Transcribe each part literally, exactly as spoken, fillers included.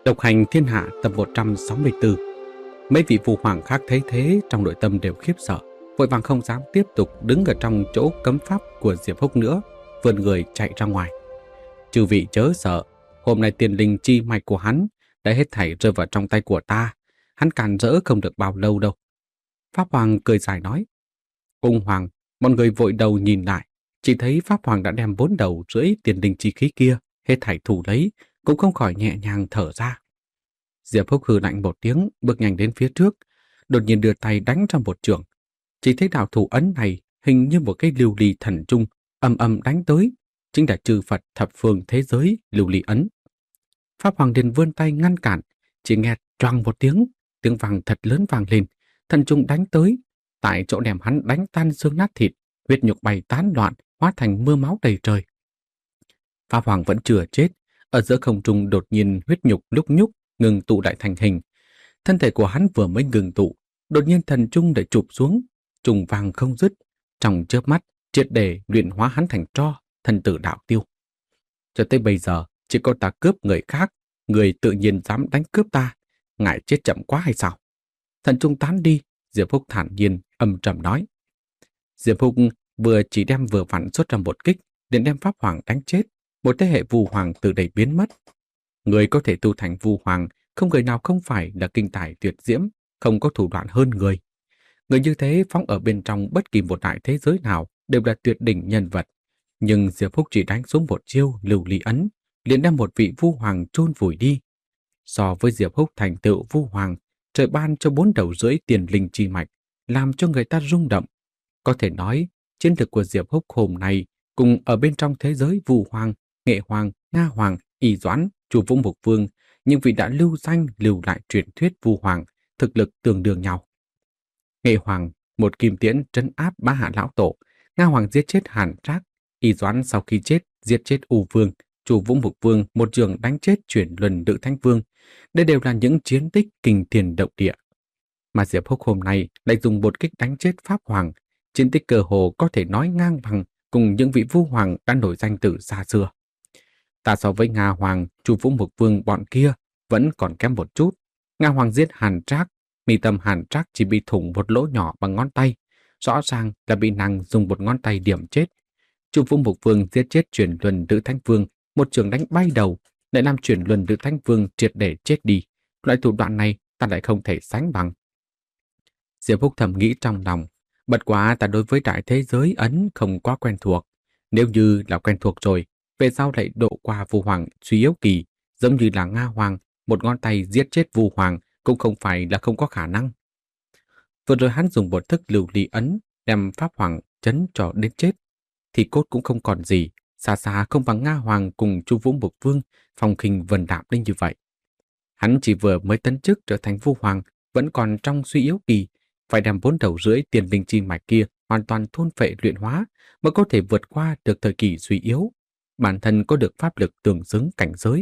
Độc hành thiên hạ tập một trăm sáu mươi tư. Mấy vị phù hoàng khác thấy thế trong nội tâm đều khiếp sợ, vội vàng không dám tiếp tục đứng ở trong chỗ cấm pháp của Diệp Húc nữa, vươn người chạy ra ngoài. Chư vị chớ sợ, hôm nay tiền linh chi mạch của hắn đã hết thảy rơi vào trong tay của ta, hắn cản rỡ không được bao lâu đâu. Pháp Hoàng cười dài nói. Ung Hoàng, mọi người vội đầu nhìn lại, chỉ thấy Pháp Hoàng đã đem bốn đầu rưỡi tiền linh chi khí kia hết thảy thủ lấy, cũng không khỏi nhẹ nhàng thở ra. Diệp Húc hừ lạnh một tiếng, bước nhanh đến phía trước, đột nhiên đưa tay đánh ra một trường. Chỉ thấy đạo thủ ấn này hình như một cái lưu ly thần trung, âm âm đánh tới, chính là chư Phật thập phương thế giới lưu ly ấn. Pháp Hoàng liền vươn tay ngăn cản, chỉ nghe choang một tiếng, tiếng vang thật lớn vang lên, thần trung đánh tới, tại chỗ đem hắn đánh tan xương nát thịt, huyết nhục bay tán loạn, hóa thành mưa máu đầy trời. Pháp Hoàng vẫn chưa chết, ở giữa không trung đột nhiên huyết nhục lúc nhúc ngừng tụ lại thành hình. Thân thể của hắn vừa mới ngừng tụ, đột nhiên thần trung lại chụp xuống, trùng vàng không dứt, trong chớp mắt triệt để luyện hóa hắn thành tro, thân tử đạo tiêu. Cho tới bây giờ, chỉ có ta cướp người khác, người tự nhiên dám đánh cướp ta, ngại chết chậm quá hay sao? Thần trung tán đi, Diệp Húc thản nhiên âm trầm nói. Diệp Húc vừa chỉ đem vừa vặn xuất ra một kích, liền đem Pháp Hoàng đánh chết, một thế hệ Vu Hoàng từ đây biến mất. Người có thể tu thành Vu Hoàng, không người nào không phải là kinh tài tuyệt diễm, không có thủ đoạn hơn người. Người như thế phóng ở bên trong bất kỳ một đại thế giới nào đều là tuyệt đỉnh nhân vật. Nhưng Diệp Húc chỉ đánh xuống một chiêu lưu ly ấn, liền đem một vị Vu Hoàng chôn vùi đi. So với Diệp Húc thành tựu Vu Hoàng, trời ban cho bốn đầu rưỡi tiền linh chi mạch, làm cho người ta rung động. Có thể nói, chiến lược của Diệp Húc hôm nay cùng ở bên trong thế giới Vu Hoàng, Nghệ Hoàng, Nga Hoàng, Y Doãn, Chu Vũ Mục Vương, nhưng vì đã lưu danh lưu lại truyền thuyết Vu Hoàng, thực lực tương đương nhau. Nghệ Hoàng, một kim tiễn trấn áp ba hạ lão tổ, Nga Hoàng giết chết Hàn Trác, Y Doãn sau khi chết giết chết U Vương, Chu Vũ Mục Vương một trường đánh chết chuyển luân Lữ Thánh Vương. Đây đều là những chiến tích kinh thiên động địa. Mà Diệp Húc hôm nay lại dùng một kích đánh chết Pháp Hoàng, chiến tích cơ hồ có thể nói ngang bằng cùng những vị Vu Hoàng đã nổi danh từ xa xưa. Ta so với Nga Hoàng, Chu Vũ Mục Vương bọn kia vẫn còn kém một chút. Nga Hoàng giết Hàn Trác, mi tâm Hàn Trác chỉ bị thủng một lỗ nhỏ bằng ngón tay, rõ ràng là bị nàng dùng một ngón tay điểm chết. Chu Vũ Mục Vương giết chết chuyển luân Lữ Thánh Vương, một trường đánh bay đầu, lại làm chuyển luân Lữ Thánh Vương triệt để chết đi. Loại thủ đoạn này ta lại không thể sánh bằng. Diệp Húc thầm nghĩ trong lòng, bất quá ta đối với đại thế giới ấn không quá quen thuộc. Nếu như là quen thuộc rồi, về sau lại độ qua Vu Hoàng suy yếu kỳ, giống như là Nga Hoàng, một ngón tay giết chết Vu Hoàng cũng không phải là không có khả năng. Vừa rồi hắn dùng một thức lưu ly ấn đem Pháp Hoàng chấn cho đến chết, thì cốt cũng không còn gì, xa xa không bằng Nga Hoàng cùng Chu Vũ Mục Vương phong khinh vân đạm đến như vậy. Hắn chỉ vừa mới tấn chức trở thành Vu Hoàng, vẫn còn trong suy yếu kỳ, phải đem bốn đầu rưỡi tiền linh chi mạch kia hoàn toàn thôn phệ luyện hóa mới có thể vượt qua được thời kỳ suy yếu. Bản thân có được pháp lực tương xứng cảnh giới.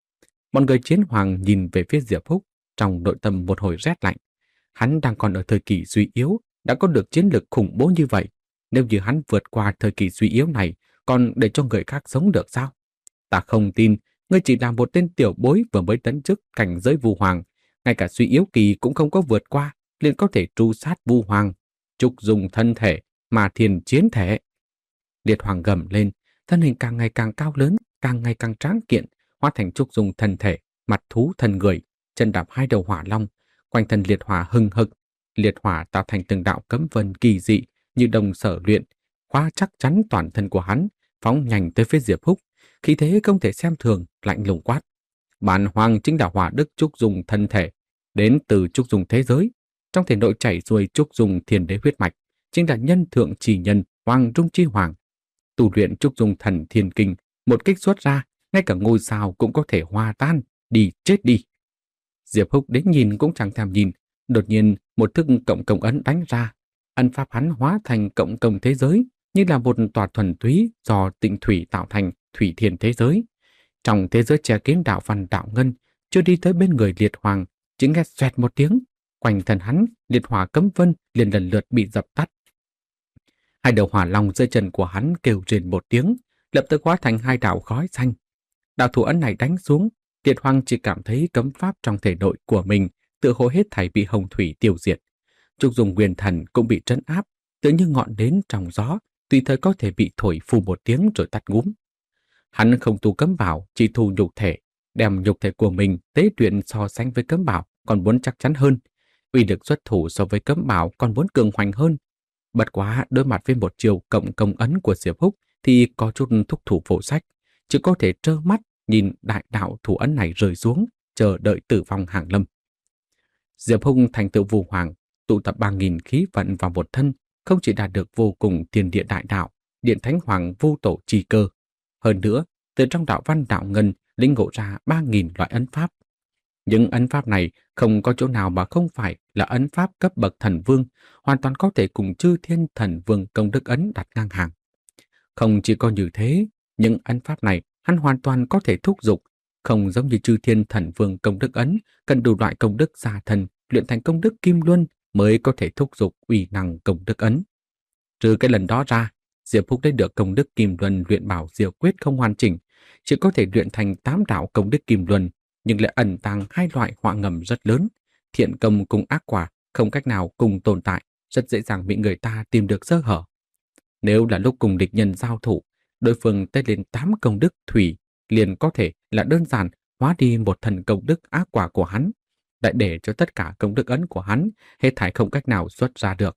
Mọi người Chiến Hoàng nhìn về phía Diệp Húc, trong nội tâm một hồi rét lạnh. Hắn đang còn ở thời kỳ suy yếu, đã có được chiến lực khủng bố như vậy. Nếu như hắn vượt qua thời kỳ suy yếu này, còn để cho người khác sống được sao? Ta không tin, ngươi chỉ là một tên tiểu bối vừa mới tấn chức cảnh giới Vu Hoàng, ngay cả suy yếu kỳ cũng không có vượt qua, liền có thể tru sát Vu Hoàng, trục dùng thân thể mà thiền chiến thể. Liệt Hoàng gầm lên, thân hình càng ngày càng cao lớn, càng ngày càng tráng kiện, hóa thành trúc dung thân thể, mặt thú thân người, chân đạp hai đầu hỏa long, quanh thân liệt hỏa hừng hực, liệt hỏa tạo thành từng đạo cấm vân kỳ dị như đồng sở luyện, khóa chắc chắn toàn thân của hắn, phóng nhanh tới phía Diệp Húc, khí thế không thể xem thường, lạnh lùng quát: Bản Hoàng chính là hỏa đức trúc dung thân thể, đến từ trúc dung thế giới, trong thể nội chảy xuôi trúc dung thiên đế huyết mạch, chính là nhân thượng chỉ nhân, Hoàng trung chi hoàng. Tu luyện trúc dung thần thiên kinh, một kích xuất ra, ngay cả ngôi sao cũng có thể hòa tan, đi chết đi. Diệp Húc đến nhìn cũng chẳng thèm nhìn, đột nhiên một thức cộng công ấn đánh ra, ân pháp hắn hóa thành cộng công thế giới, như là một tòa thuần túy do tịnh thủy tạo thành thủy thiên thế giới. Trong thế giới che kín đạo văn đạo ngân, chưa đi tới bên người Liệt Hoàng, chỉ nghe xoẹt một tiếng, quanh thân hắn liệt hỏa cấm vân liền lần lượt bị dập tắt. Hai đầu hỏa long dưới chân của hắn kêu rền một tiếng, lập tức hóa thành hai đạo khói xanh. Đạo thủ ấn này đánh xuống, Liệt Hoàng chỉ cảm thấy cấm pháp trong thể nội của mình tựa hồ hết thảy bị hồng thủy tiêu diệt. Trúc Dung Nguyên Thần cũng bị trấn áp, tựa như ngọn nến trong gió, tùy thời có thể bị thổi phù một tiếng rồi tắt ngúm. Hắn không tu cấm bảo, chỉ tu nhục thể, đem nhục thể của mình tế luyện so sánh với cấm bảo còn muốn chắc chắn hơn, uy lực xuất thủ so với cấm bảo còn muốn cường hoành hơn. Bất quá đối mặt với một chiều cộng công ấn của Diệp Húc thì có chút thúc thủ phổ sách, chỉ có thể trơ mắt nhìn đại đạo thủ ấn này rơi xuống, chờ đợi tử vong hàng lâm. Diệp Húc thành tựu Vu Hoàng, tụ tập ba nghìn khí vận vào một thân, không chỉ đạt được vô cùng tiền địa đại đạo, điện thánh hoàng vô tổ trì cơ. Hơn nữa, từ trong đạo văn đạo ngân lĩnh ngộ ra ba nghìn loại ấn pháp. Những ấn pháp này không có chỗ nào mà không phải là ấn pháp cấp bậc thần vương, hoàn toàn có thể cùng chư thiên thần vương công đức ấn đặt ngang hàng. Không chỉ có như thế, những ấn pháp này hắn hoàn toàn có thể thúc giục, không giống như chư thiên thần vương công đức ấn, cần đủ loại công đức gia thần, luyện thành công đức kim luân mới có thể thúc giục uy năng công đức ấn. Trừ cái lần đó ra, Diệp Húc đã được công đức kim luân luyện bảo diệu quyết không hoàn chỉnh, chỉ có thể luyện thành tám đạo công đức kim luân, nhưng lại ẩn tàng hai loại họa ngầm rất lớn, thiện công cùng ác quả không cách nào cùng tồn tại, rất dễ dàng bị người ta tìm được sơ hở. Nếu là lúc cùng địch nhân giao thủ, đối phương tết lên tám công đức thủy, liền có thể là đơn giản hóa đi một thần công đức ác quả của hắn, lại để cho tất cả công đức ấn của hắn hết thảy không cách nào xuất ra được.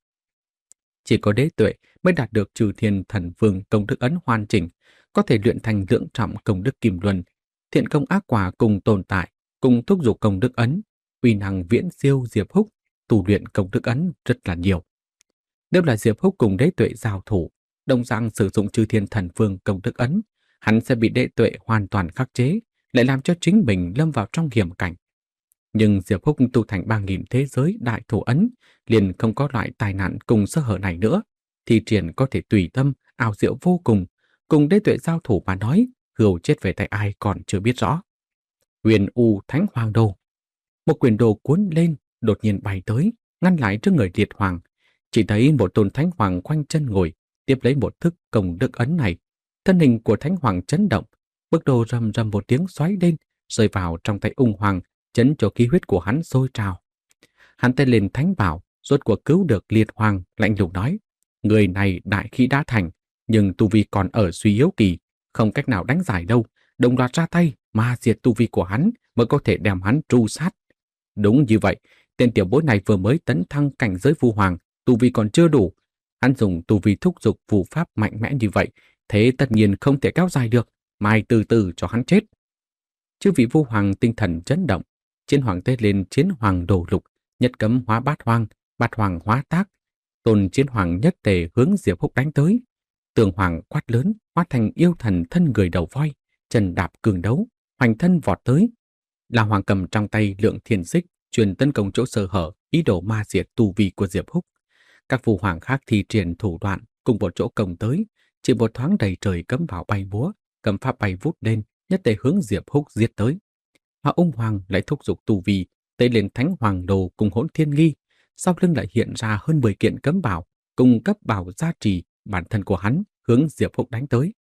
Chỉ có đế tuệ mới đạt được trừ thiên thần vương công đức ấn hoàn chỉnh, có thể luyện thành lưỡng trọng công đức kim luân, thiện công ác quả cùng tồn tại, cùng thúc giục công đức ấn, uy năng viễn siêu Diệp Húc, tu luyện công đức ấn rất là nhiều. Nếu là Diệp Húc cùng đế tuệ giao thủ, đồng dạng sử dụng chư thiên thần vương công đức ấn, hắn sẽ bị đế tuệ hoàn toàn khắc chế, lại làm cho chính mình lâm vào trong hiểm cảnh. Nhưng Diệp Húc tu thành ba nghìn thế giới đại thủ ấn, liền không có loại tai nạn cùng sơ hở này nữa, thì triển có thể tùy tâm, ảo diệu vô cùng, cùng đế tuệ giao thủ mà nói, hươu chết về tay ai còn chưa biết rõ. Huyền U Thánh Hoàng Đồ. Một quyển đồ cuốn lên, đột nhiên bay tới, ngăn lại trước người Liệt Hoàng. Chỉ thấy một tôn Thánh Hoàng khoanh chân ngồi, tiếp lấy một thức công đức ấn này. Thân hình của Thánh Hoàng chấn động, bức đồ rầm rầm một tiếng xoáy lên, rơi vào trong tay ung hoàng, chấn cho khí huyết của hắn sôi trào. Hắn tay lên thánh bảo, rốt cuộc cứu được Liệt Hoàng, lạnh lùng nói: người này đại khí đã thành, nhưng tu vi còn ở suy yếu kỳ, không cách nào đánh giải đâu, đồng loạt ra tay mà diệt tu vi của hắn mới có thể đem hắn tru sát. Đúng như vậy, tên tiểu bối này vừa mới tấn thăng cảnh giới Vu Hoàng, tu vi còn chưa đủ. Hắn dùng tu vi thúc giục phù pháp mạnh mẽ như vậy, thế tất nhiên không thể kéo dài được, mai từ từ cho hắn chết. Chư vị Vu Hoàng tinh thần chấn động, chiến hoàng tê lên chiến hoàng đồ lục, nhất cấm hóa bát hoang, bát hoàng hóa tác, tôn chiến hoàng nhất tề hướng Diệp Húc đánh tới. Tường hoàng quát lớn, hóa thành yêu thần thân người đầu voi, chân đạp cường đấu, hoành thân vọt tới. La Hoàng cầm trong tay lượng thiên xích, truyền tấn công chỗ sơ hở, ý đồ ma diệt tu vi của Diệp Húc. Các Vu Hoàng khác thi triển thủ đoạn cùng một chỗ công tới, chỉ một thoáng đầy trời cấm vào bay búa, cầm pháp bay vút lên, nhất tề hướng Diệp Húc giết tới. Mà ung hoàng lại thúc giục tu vi, tế lên Thánh Hoàng Đồ cùng Hỗn Thiên Nghi, sau lưng lại hiện ra hơn mười kiện cấm bảo, cùng cấp bảo gia trì bản thân của hắn hướng Diệp Húc đánh tới.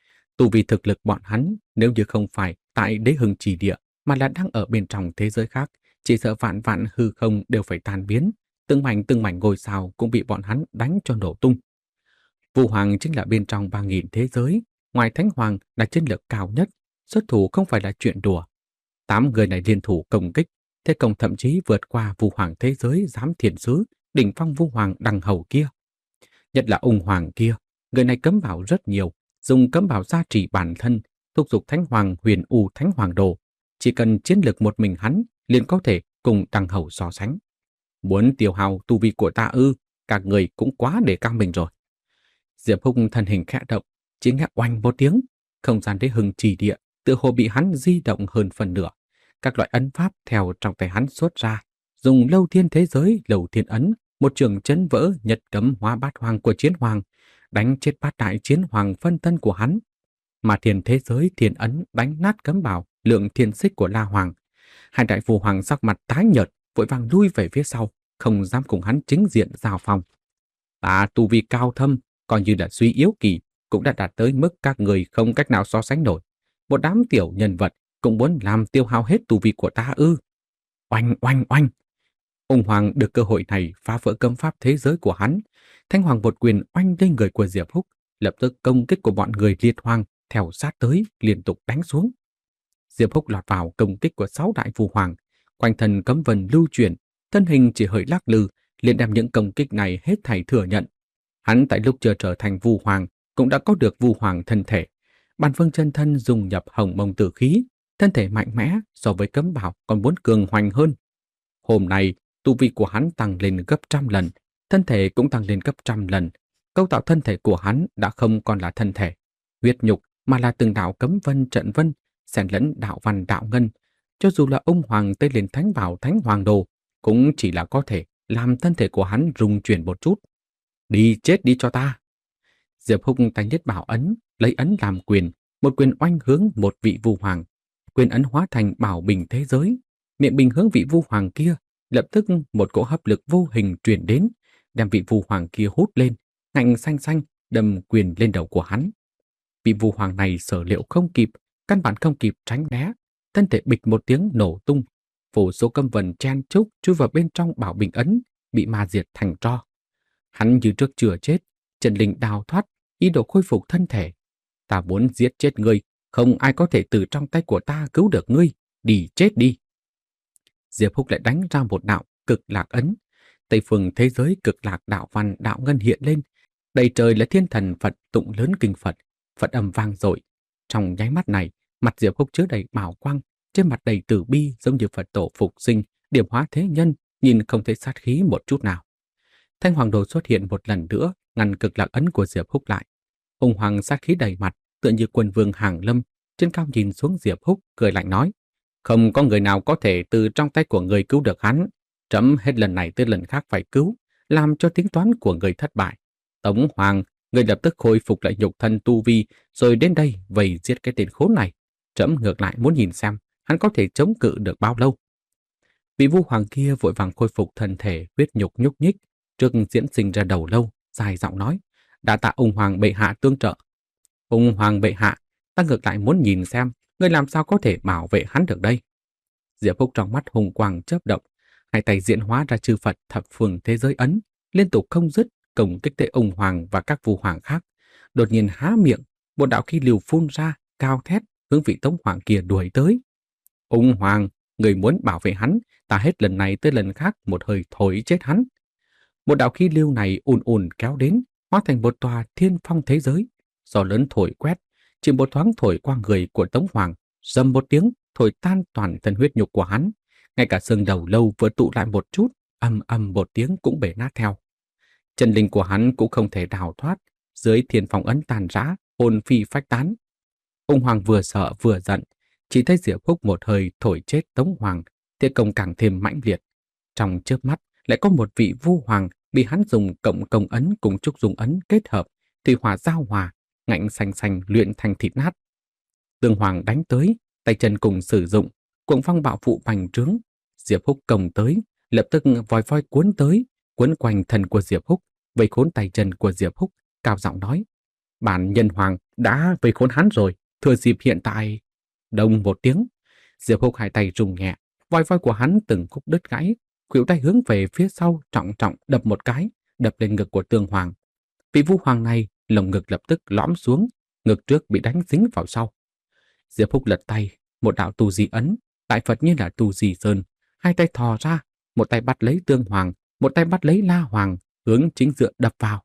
Tu vi thực lực bọn hắn nếu như không phải tại Đế Hưng Trì Địa mà là đang ở bên trong thế giới khác, chỉ sợ vạn vạn hư không đều phải tan biến, từng mảnh từng mảnh ngôi sao cũng bị bọn hắn đánh cho nổ tung. Vu Hoàng chính là bên trong ba nghìn thế giới, ngoài Thánh Hoàng là chiến lược cao nhất, xuất thủ không phải là chuyện đùa. Tám người này liên thủ công kích, thế công thậm chí vượt qua Vu Hoàng thế giới giám thiền sứ, đỉnh phong Vu Hoàng đằng hầu kia. Nhất là ung hoàng kia, người này cấm bảo rất nhiều, dùng cấm bảo gia trì bản thân, thúc giục Thánh Hoàng Huyền U Thánh Hoàng Đồ, chỉ cần chiến lược một mình hắn liền có thể cùng đằng hầu so sánh. Muốn tiêu hao tu vi của ta ư, các người cũng quá để cao mình rồi. Diệp Húc thân hình khẽ động, chỉ nghe oanh một tiếng, không gian Đế Hưng Trì Địa tựa hồ bị hắn di động hơn phần nửa. Các loại ấn pháp theo trong tay hắn xuất ra, dùng lâu thiên thế giới lầu thiên ấn, một trường chấn vỡ nhật cấm hóa bát hoàng của chiến hoàng, đánh chết bát đại chiến hoàng phân thân của hắn. Mà thiên thế giới thiên ấn đánh nát cấm bảo lượng thiên xích của La Hoàng. Hai đại Vu Hoàng sắc mặt tái nhợt, vội vàng lui về phía sau, không dám cùng hắn chính diện giao phòng. Ta tu vi cao thâm, coi như là suy yếu kỳ, cũng đã đạt tới mức các người không cách nào so sánh nổi. Một đám tiểu nhân vật cũng muốn làm tiêu hao hết tu vi của ta ư? Oanh oanh oanh! Ung Hoàng được cơ hội này phá vỡ cấm pháp thế giới của hắn. Thanh Hoàng một quyền oanh lên người của Diệp Húc, lập tức công kích của bọn người Liệt Hoàng theo sát tới, liên tục đánh xuống. Diệp Húc lọt vào công kích của sáu đại Vu Hoàng, quanh thân cấm vần lưu chuyển, thân hình chỉ hơi lắc lư, liền đem những công kích này hết thảy thừa nhận. Hắn tại lúc chưa trở thành Vu Hoàng cũng đã có được Vu Hoàng thân thể. Bản Vương chân thân dùng nhập Hồng Mông Tử khí, thân thể mạnh mẽ so với cấm bảo còn muốn cường hoành hơn. Hôm nay, tu vi của hắn tăng lên gấp trăm lần, thân thể cũng tăng lên gấp trăm lần. Cấu tạo thân thể của hắn đã không còn là thân thể, huyết nhục mà là từng đạo cấm vân trận vân, xen lẫn đạo văn đạo ngân. Cho dù là ông Hoàng Tây lên Thánh Bảo Thánh Hoàng Đồ, cũng chỉ là có thể làm thân thể của hắn rung chuyển một chút. Đi chết đi cho ta! Diệp Húc tay nhất bảo ấn, lấy ấn làm quyền, một quyền oanh hướng một vị Vu Hoàng. Quyền ấn hóa thành bảo bình thế giới, miệng bình hướng vị Vu Hoàng kia, lập tức một cỗ hấp lực vô hình truyền đến, đem vị Vu Hoàng kia hút lên, ngạnh xanh xanh đâm quyền lên đầu của hắn. Vị Vu Hoàng này sở liệu không kịp, căn bản không kịp tránh né, thân thể bịch một tiếng nổ tung, vô số cấm vần chen chúc chui vào bên trong bảo bình ấn, bị ma diệt thành tro. Hắn như trước chưa chết, chân linh đào thoát, ý đồ khôi phục thân thể. Ta muốn giết chết ngươi, không ai có thể từ trong tay của ta cứu được ngươi, đi chết đi. Diệp Húc lại đánh ra một đạo cực lạc ấn. Tây phương thế giới cực lạc đạo văn đạo ngân hiện lên, đầy trời là thiên thần Phật tụng lớn kinh Phật, Phật âm vang dội. Trong nháy mắt này, mặt Diệp Húc chứa đầy bảo quang, trên mặt đầy tử bi giống như Phật tổ phục sinh, điểm hóa thế nhân, nhìn không thấy sát khí một chút nào. Thanh Hoàng Đồ xuất hiện một lần nữa, ngăn cực lạc ấn của Diệp Húc lại. Hùng hoàng sát khí đầy mặt, tựa như quân vương hàng lâm, trên cao nhìn xuống Diệp Húc, cười lạnh nói: không có người nào có thể từ trong tay của người cứu được hắn. Trẫm hết lần này tới lần khác phải cứu, làm cho tính toán của người thất bại. Tống Hoàng, người lập tức khôi phục lại nhục thân tu vi, rồi đến đây vây giết cái tên khốn này. Trẫm ngược lại muốn nhìn xem hắn có thể chống cự được bao lâu. Vị Vu Hoàng kia vội vàng khôi phục thân thể, huyết nhục nhúc nhích, trước diễn sinh ra đầu lâu, dài giọng nói: đã tạ ung Hoàng bệ hạ tương trợ. Ung Hoàng bệ hạ, ta ngược lại muốn nhìn xem ngươi làm sao có thể bảo vệ hắn được đây. Diệp Húc trong mắt hùng quang chớp động, hai tay diễn hóa ra chư Phật thập phương thế giới ấn, liên tục không dứt công kích tới ung Hoàng và các Vu Hoàng khác. Đột nhiên há miệng, một đạo khí lưu phun ra, cao thét hướng vị Tống Hoàng kia đuổi tới. Ung Hoàng, người muốn bảo vệ hắn, ta hết lần này tới lần khác một hơi thổi chết hắn. Một đạo khí lưu này ùn ùn kéo đến, hóa thành một tòa thiên phong thế giới, gió lớn thổi quét, chỉ một thoáng thổi qua người của Tống Hoàng, rầm một tiếng thổi tan toàn thân huyết nhục của hắn, ngay cả xương đầu lâu vừa tụ lại một chút, ầm ầm một tiếng cũng bể nát theo. Chân linh của hắn cũng không thể đào thoát, dưới thiên phong ấn tàn rã, hồn phi phách tán. Ung Hoàng vừa sợ vừa giận, chỉ thấy Diệp Húc một hơi thổi chết Tống Hoàng, thế công càng thêm mãnh liệt. Trong chớp mắt lại có một vị Vu Hoàng bị hắn dùng cộng công ấn cùng trúc dung ấn kết hợp, thủy hỏa giao hòa, ngạnh xanh xanh luyện thành thịt nát. Tương Hoàng đánh tới, tay chân cùng sử dụng, cuồng phong bạo phụ bành trướng. Diệp Húc công tới, lập tức vòi voi cuốn tới, cuốn quanh thân của Diệp Húc, vây khốn tay chân của Diệp Húc, cao giọng nói: bản nhân hoàng đã vây khốn hắn rồi, thừa dịp hiện tại. Đông một tiếng, Diệp Húc hai tay rung nhẹ, vòi voi của hắn từng khúc đứt gãy, khuỷu tay hướng về phía sau trọng trọng đập một cái, đập lên ngực của Tương Hoàng. Vị Vu Hoàng này lồng ngực lập tức lõm xuống, ngực trước bị đánh dính vào sau. Diệp Húc lật tay, một đạo tu di ấn, đại Phật như là tu di sơn, hai tay thò ra, một tay bắt lấy Tương Hoàng, một tay bắt lấy La Hoàng, hướng chính giữa đập vào.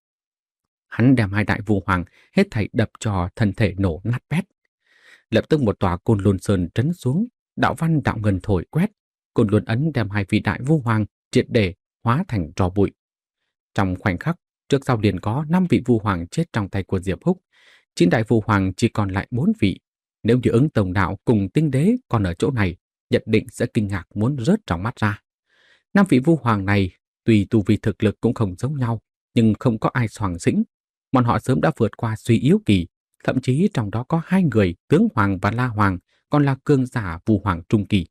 Hắn đem hai đại Vu Hoàng hết thảy đập cho thân thể nổ nát bét. Lập tức một tòa Côn Lôn Sơn trấn xuống, đạo văn đạo ngân thổi quét, Côn Lôn ấn đem hai vị đại Vu Hoàng triệt để hóa thành tro bụi. Trong khoảnh khắc, trước sau liền có năm vị Vu Hoàng chết trong tay của Diệp Húc, chín đại Vu Hoàng chỉ còn lại bốn vị. Nếu như ứng tổng đạo cùng tinh đế còn ở chỗ này, nhất định sẽ kinh ngạc muốn rớt trong mắt ra. Năm vị Vu Hoàng này, tuy tu vi thực lực cũng không giống nhau, nhưng không có ai soàng xĩnh. Bọn họ sớm đã vượt qua suy yếu kỳ, thậm chí trong đó có hai người, Tướng Hoàng và La Hoàng, còn là cường giả Vu Hoàng trung kỳ.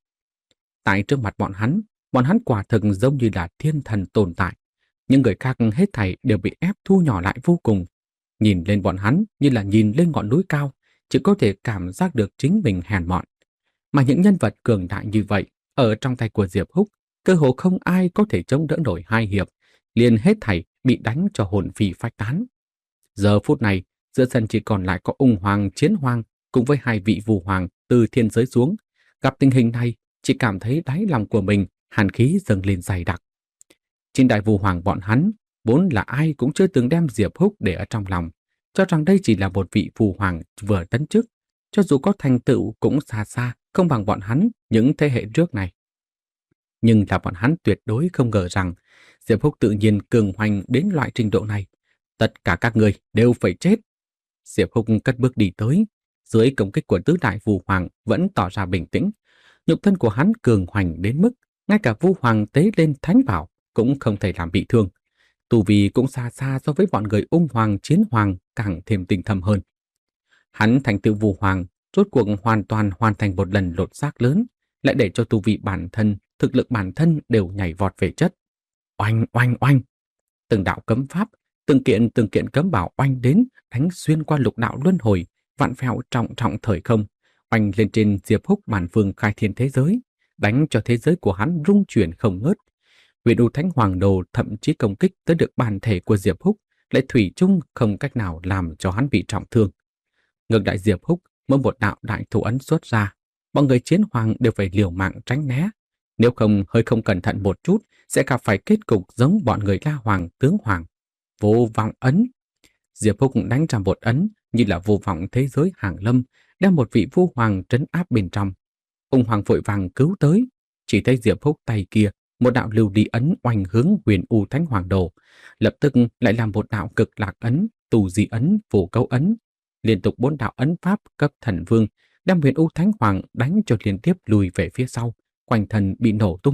Tại trước mặt bọn hắn, bọn hắn quả thực giống như là thiên thần tồn tại. Những người khác hết thảy đều bị ép thu nhỏ lại vô cùng. Nhìn lên bọn hắn như là nhìn lên ngọn núi cao, chỉ có thể cảm giác được chính mình hèn mọn. Mà những nhân vật cường đại như vậy, ở trong tay của Diệp Húc, cơ hồ không ai có thể chống đỡ nổi hai hiệp, liền hết thảy bị đánh cho hồn phi phách tán. Giờ phút này, giữa sân chỉ còn lại có Ung Hoàng, Chiến Hoàng cùng với hai vị Vu Hoàng từ thiên giới xuống. Gặp tình hình này, chỉ cảm thấy đáy lòng của mình hàn khí dâng lên dày đặc. Chín đại Vu Hoàng bọn hắn, vốn là ai cũng chưa từng đem Diệp Húc để ở trong lòng, cho rằng đây chỉ là một vị Vu Hoàng vừa tấn chức, cho dù có thành tựu cũng xa xa không bằng bọn hắn những thế hệ trước này. Nhưng là bọn hắn tuyệt đối không ngờ rằng Diệp Húc tự nhiên cường hoành đến loại trình độ này. Tất cả các người đều phải chết. Diệp Húc cất bước đi tới, dưới công kích của tứ đại Vu Hoàng vẫn tỏ ra bình tĩnh. Nhục thân của hắn cường hoành đến mức ngay cả Vu Hoàng tế lên thánh bảo cũng không thể làm bị thương. Tu vi cũng xa xa so với bọn người Ung Hoàng, Chiến Hoàng càng thêm tinh thâm hơn. Hắn thành tựu Vu Hoàng, rốt cuộc hoàn toàn hoàn thành một lần lột xác lớn, lại để cho tu vi bản thân, thực lực bản thân đều nhảy vọt về chất. Oanh oanh oanh, từng đạo cấm pháp, từng kiện từng kiện cấm bảo oanh đến, đánh xuyên qua lục đạo luân hồi, vạn phèo trọng trọng thời không, oanh lên trên Diệp Húc bản phương khai thiên thế giới, đánh cho thế giới của hắn rung chuyển không ngớt. Huyền U Thánh Hoàng Đồ thậm chí công kích tới được bản thể của Diệp Húc, lại thủy chung không cách nào làm cho hắn bị trọng thương. Ngược lại Diệp Húc, mỗi một đạo đại thủ ấn xuất ra, mọi người Chiến Hoàng đều phải liều mạng tránh né. Nếu không hơi không cẩn thận một chút, sẽ gặp phải kết cục giống bọn người La Hoàng, Tướng Hoàng. Vô vọng ấn. Diệp Húc đánh ra một ấn như là vô vọng thế giới hàng lâm, đem một vị Vu Hoàng trấn áp bên trong. Ung Hoàng vội vàng cứu tới, chỉ thấy Diệp Húc tay kia, một đạo lưu đi ấn oanh hướng Huyền U Thánh Hoàng Đồ, lập tức lại làm một đạo cực lạc ấn, tù di ấn, phù câu ấn, liên tục bốn đạo ấn pháp cấp thần vương, đem Huyền U Thánh Hoàng đánh cho liên tiếp lùi về phía sau, quanh thân bị nổ tung.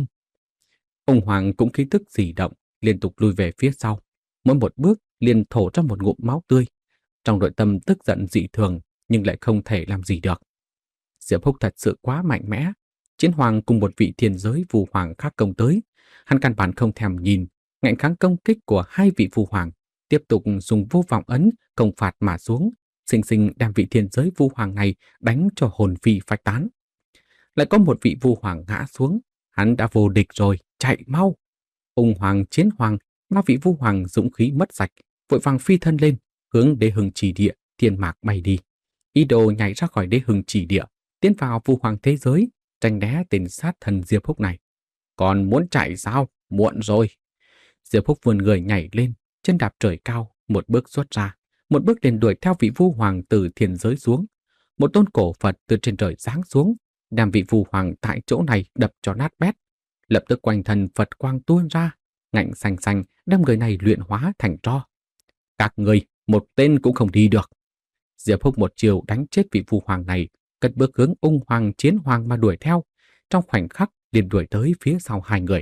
Ung Hoàng cũng khí tức dị động, liên tục lùi về phía sau, mỗi một bước liền thổ ra một ngụm máu tươi. Trong nội tâm tức giận dị thường, nhưng lại không thể làm gì được. Diệp Húc thật sự quá mạnh mẽ. Chiến Hoàng cùng một vị thiên giới Vu Hoàng khác công tới, hắn căn bản không thèm nhìn, ngạnh kháng công kích của hai vị Vu Hoàng, tiếp tục dùng vô vọng ấn công phạt mà xuống, sinh sinh đem vị thiên giới Vu Hoàng này đánh cho hồn phi phách tán. Lại có một vị Vu Hoàng ngã xuống, hắn đã vô địch rồi, chạy mau. Ung Hoàng, Chiến Hoàng, ba vị Vu Hoàng dũng khí mất sạch, vội vàng phi thân lên, hướng Đế Hưng Chỉ Địa, thiên mạc bay đi. Ý đồ nhảy ra khỏi Đế Hưng Chỉ Địa, tiến vào Vu Hoàng thế giới, tranh né tên sát thần Diệp Húc này. Còn muốn chạy sao? Muộn rồi. Diệp Húc vươn người nhảy lên, chân đạp trời cao, một bước xuất ra, một bước liền đuổi theo vị Vu Hoàng từ thiên giới xuống. Một tôn cổ Phật từ trên trời giáng xuống, đem vị Vu Hoàng tại chỗ này đập cho nát bét. Lập tức quanh thân Phật quang tuôn ra, ngạnh xanh xanh đem người này luyện hóa thành tro. Các người, một tên cũng không đi được. Diệp Húc một chiều đánh chết vị Vu Hoàng này, cất bước hướng Ung Hoàng, Chiến Hoàng mà đuổi theo. Trong khoảnh khắc liền đuổi tới phía sau hai người.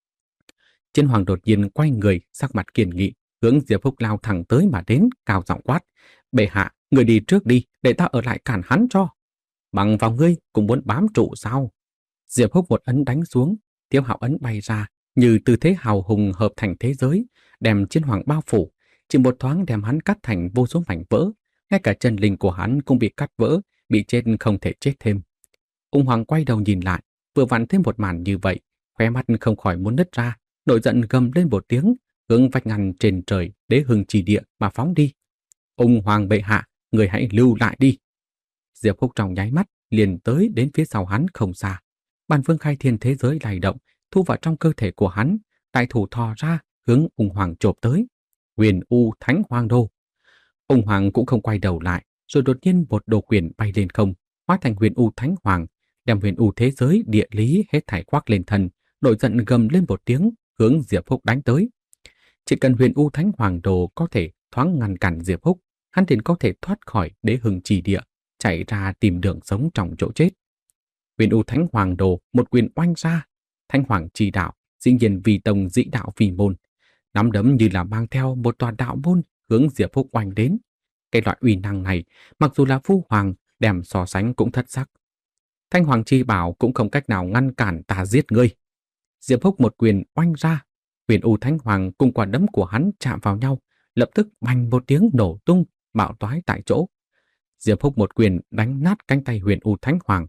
Chiến Hoàng đột nhiên quay người, sắc mặt kiên nghị, hướng Diệp Húc lao thẳng tới mà đến, cao giọng quát: "Bệ hạ, người đi trước đi, để ta ở lại cản hắn cho." "Bằng vào ngươi cũng muốn bám trụ sao?" Diệp Húc một ấn đánh xuống, Tiếu Hạo ấn bay ra, như tư thế hào hùng hợp thành thế giới, đem Chiến Hoàng bao phủ, chỉ một thoáng đem hắn cắt thành vô số mảnh vỡ, ngay cả chân linh của hắn cũng bị cắt vỡ, bị chết không thể chết thêm. Ung Hoàng quay đầu nhìn lại, vừa vặn thêm một màn như vậy, khóe mắt không khỏi muốn nứt ra, nổi giận gầm lên một tiếng, hướng vách ngăn trên trời Đế Hưng Chỉ Địa mà phóng đi. "Ung Hoàng bệ hạ, người hãy lưu lại đi." Diệp Húc trong nháy mắt liền tới đến phía sau hắn không xa. Bản vương khai thiên thế giới lay động, thu vào trong cơ thể của hắn, đại thủ thò ra, hướng Ung Hoàng chộp tới. Huyền U Thánh Hoàng Đô. Ung Hoàng cũng không quay đầu lại, rồi đột nhiên một đồ quyền bay lên không, hóa thành Huyền U Thánh Hoàng, đem Huyền U thế giới địa lý hết thảy khoác lên thân, nổi giận gầm lên một tiếng, hướng Diệp Húc đánh tới. Chỉ cần Huyền U Thánh Hoàng Đồ có thể thoáng ngăn cản Diệp Húc, hắn liền có thể thoát khỏi Đế Hưng Chỉ Địa, chạy ra tìm đường sống trong chỗ chết. Huyền U Thánh Hoàng Đồ một quyền oanh ra, Thánh Hoàng Chỉ Đạo, dĩ nhiên vì tông dĩ đạo vì môn, nắm đấm như là mang theo một tòa đạo môn hướng Diệp Húc oanh đến. Cái loại uy năng này, mặc dù là Vu Hoàng đem so sánh cũng thất sắc. Thanh Hoàng Chi Bảo cũng không cách nào ngăn cản ta giết ngươi. Diệp Húc một quyền oanh ra, Huyền U Thánh Hoàng cùng quả đấm của hắn chạm vào nhau, lập tức bành một tiếng nổ tung, bạo toái tại chỗ. Diệp Húc một quyền đánh nát cánh tay Huyền U Thánh Hoàng,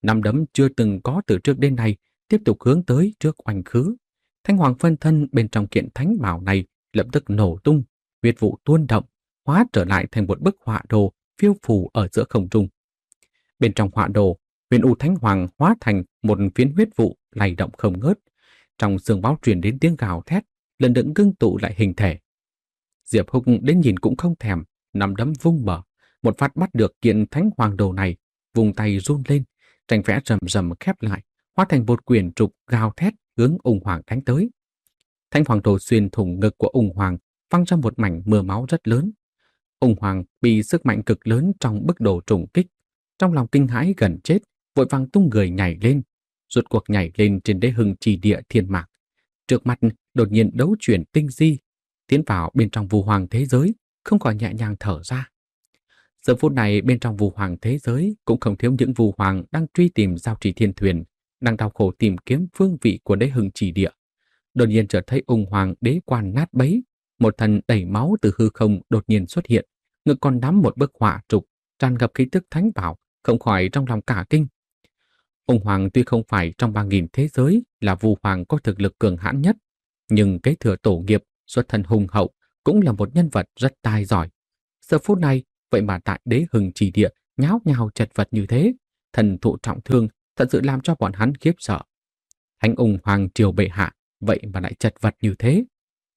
Nắm đấm chưa từng có từ trước đến nay tiếp tục hướng tới trước oanh khứ. Thánh hoàng phân thân bên trong kiện thánh bảo này lập tức nổ tung, huyết vụ tuôn động, hóa trở lại thành một bức họa đồ phiêu phù ở giữa không trung. Bên trong họa đồ, Huyền U Thánh Hoàng hóa thành một phiến huyết vụ lay động không ngớt. Trong xương máu truyền đến tiếng gào thét, lần nữa ngưng tụ lại hình thể. Diệp Húc đến nhìn cũng không thèm, nắm đấm vung mở, một phát bắt được kiện thánh hoàng đồ này, vùng tay run lên, tranh vẽ rầm rầm khép lại, hóa thành một quyển trục gào thét hướng ung hoàng đánh tới. Thánh hoàng đồ xuyên thủng ngực của ung hoàng, văng ra một mảnh mưa máu rất lớn. Ung hoàng bị sức mạnh cực lớn trong bức đồ trùng kích, trong lòng kinh hãi gần chết, vội vàng tung người nhảy lên, rút cuộc nhảy lên trên đế hưng trì địa thiên mạc. Trước mặt đột nhiên đấu chuyển tinh di, tiến vào bên trong vu hoàng thế giới, không khỏi nhẹ nhàng thở ra. Giờ phút này bên trong vu hoàng thế giới cũng không thiếu những vu hoàng đang truy tìm giao trì thiên thuyền, đang đau khổ tìm kiếm phương vị của đế hưng trì địa. Đột nhiên chợt thấy ung hoàng đế quan nát bấy, một thần đầy máu từ hư không đột nhiên xuất hiện, ngực còn nắm một bức họa trục tràn ngập khí tức thánh bảo, không khỏi trong lòng cả kinh. Ung hoàng tuy không phải trong ba nghìn thế giới là vu hoàng có thực lực cường hãn nhất, nhưng kế thừa tổ nghiệp, xuất thân hùng hậu, cũng là một nhân vật rất tài giỏi. Giờ phút này, vậy mà tại đế hưng trì địa nháo nhào chật vật như thế, thần thụ trọng thương, thật sự làm cho bọn hắn khiếp sợ. Thánh ung hoàng triều bệ hạ, vậy mà lại chật vật như thế.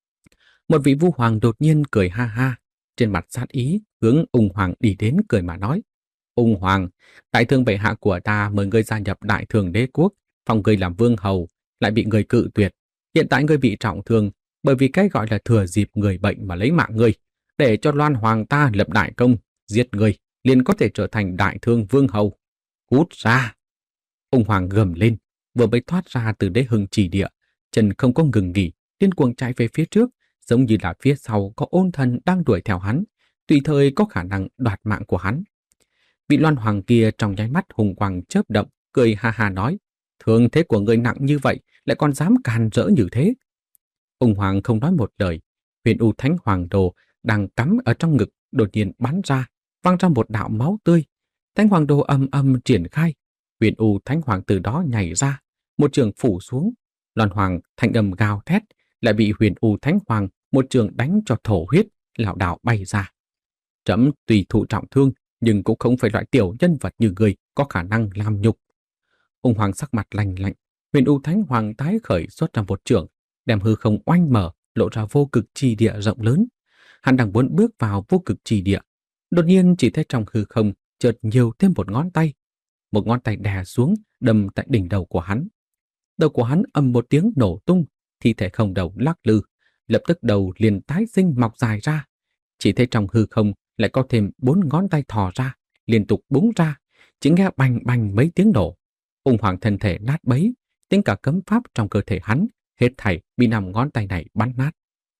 Một vị vu hoàng đột nhiên cười ha ha, trên mặt sát ý, hướng ung hoàng đi đến cười mà nói: Ung hoàng, đại thương bệ hạ của ta mời ngươi gia nhập đại thương đế quốc, phong ngươi làm vương hầu, lại bị người cự tuyệt. Hiện tại ngươi bị trọng thương, bởi vì cái gọi là thừa dịp người bệnh mà lấy mạng ngươi, để cho Loan hoàng ta lập đại công, giết ngươi, liền có thể trở thành đại thương vương hầu. Cút ra! Ung hoàng gầm lên, vừa mới thoát ra từ đế hưng trì địa, chân không có ngừng nghỉ, điên cuồng chạy về phía trước, giống như là phía sau có ôn thần đang đuổi theo hắn, tùy thời có khả năng đoạt mạng của hắn. Vị Loan hoàng kia trong nháy mắt hùng quang chớp động, cười ha ha nói: thương thế của người nặng như vậy, lại còn dám càn rỡ như thế. Ung hoàng không nói một lời, Huyền U Thánh Hoàng đồ đang cắm ở trong ngực đột nhiên bắn ra, văng ra một đạo máu tươi. Thánh Hoàng đồ âm âm triển khai, Huyền U Thánh Hoàng từ đó nhảy ra, một trường phủ xuống. Loan hoàng thanh âm gào thét, lại bị Huyền U Thánh Hoàng một trường đánh cho thổ huyết, lảo đảo bay ra. Trẫm tùy thụ trọng thương, nhưng cũng không phải loại tiểu nhân vật như người có khả năng làm nhục. Ung hoàng sắc mặt lạnh lạnh, Huyền U Thánh Hoàng tái khởi xuất ra một trường, đem hư không oanh mở, lộ ra vô cực trì địa rộng lớn. Hắn đang muốn bước vào vô cực trì địa, đột nhiên chỉ thấy trong hư không chợt nhiều thêm một ngón tay. Một ngón tay đè xuống, đâm tại đỉnh đầu của hắn. Đầu của hắn ầm một tiếng nổ tung, thi thể không đầu lắc lư, lập tức đầu liền tái sinh mọc dài ra. Chỉ thấy trong hư không lại có thêm bốn ngón tay thò ra, liên tục búng ra, chỉ nghe bành bành mấy tiếng nổ. Ung hoàng thân thể nát bấy, tính cả cấm pháp trong cơ thể hắn, hết thảy bị năm ngón tay này bắn nát.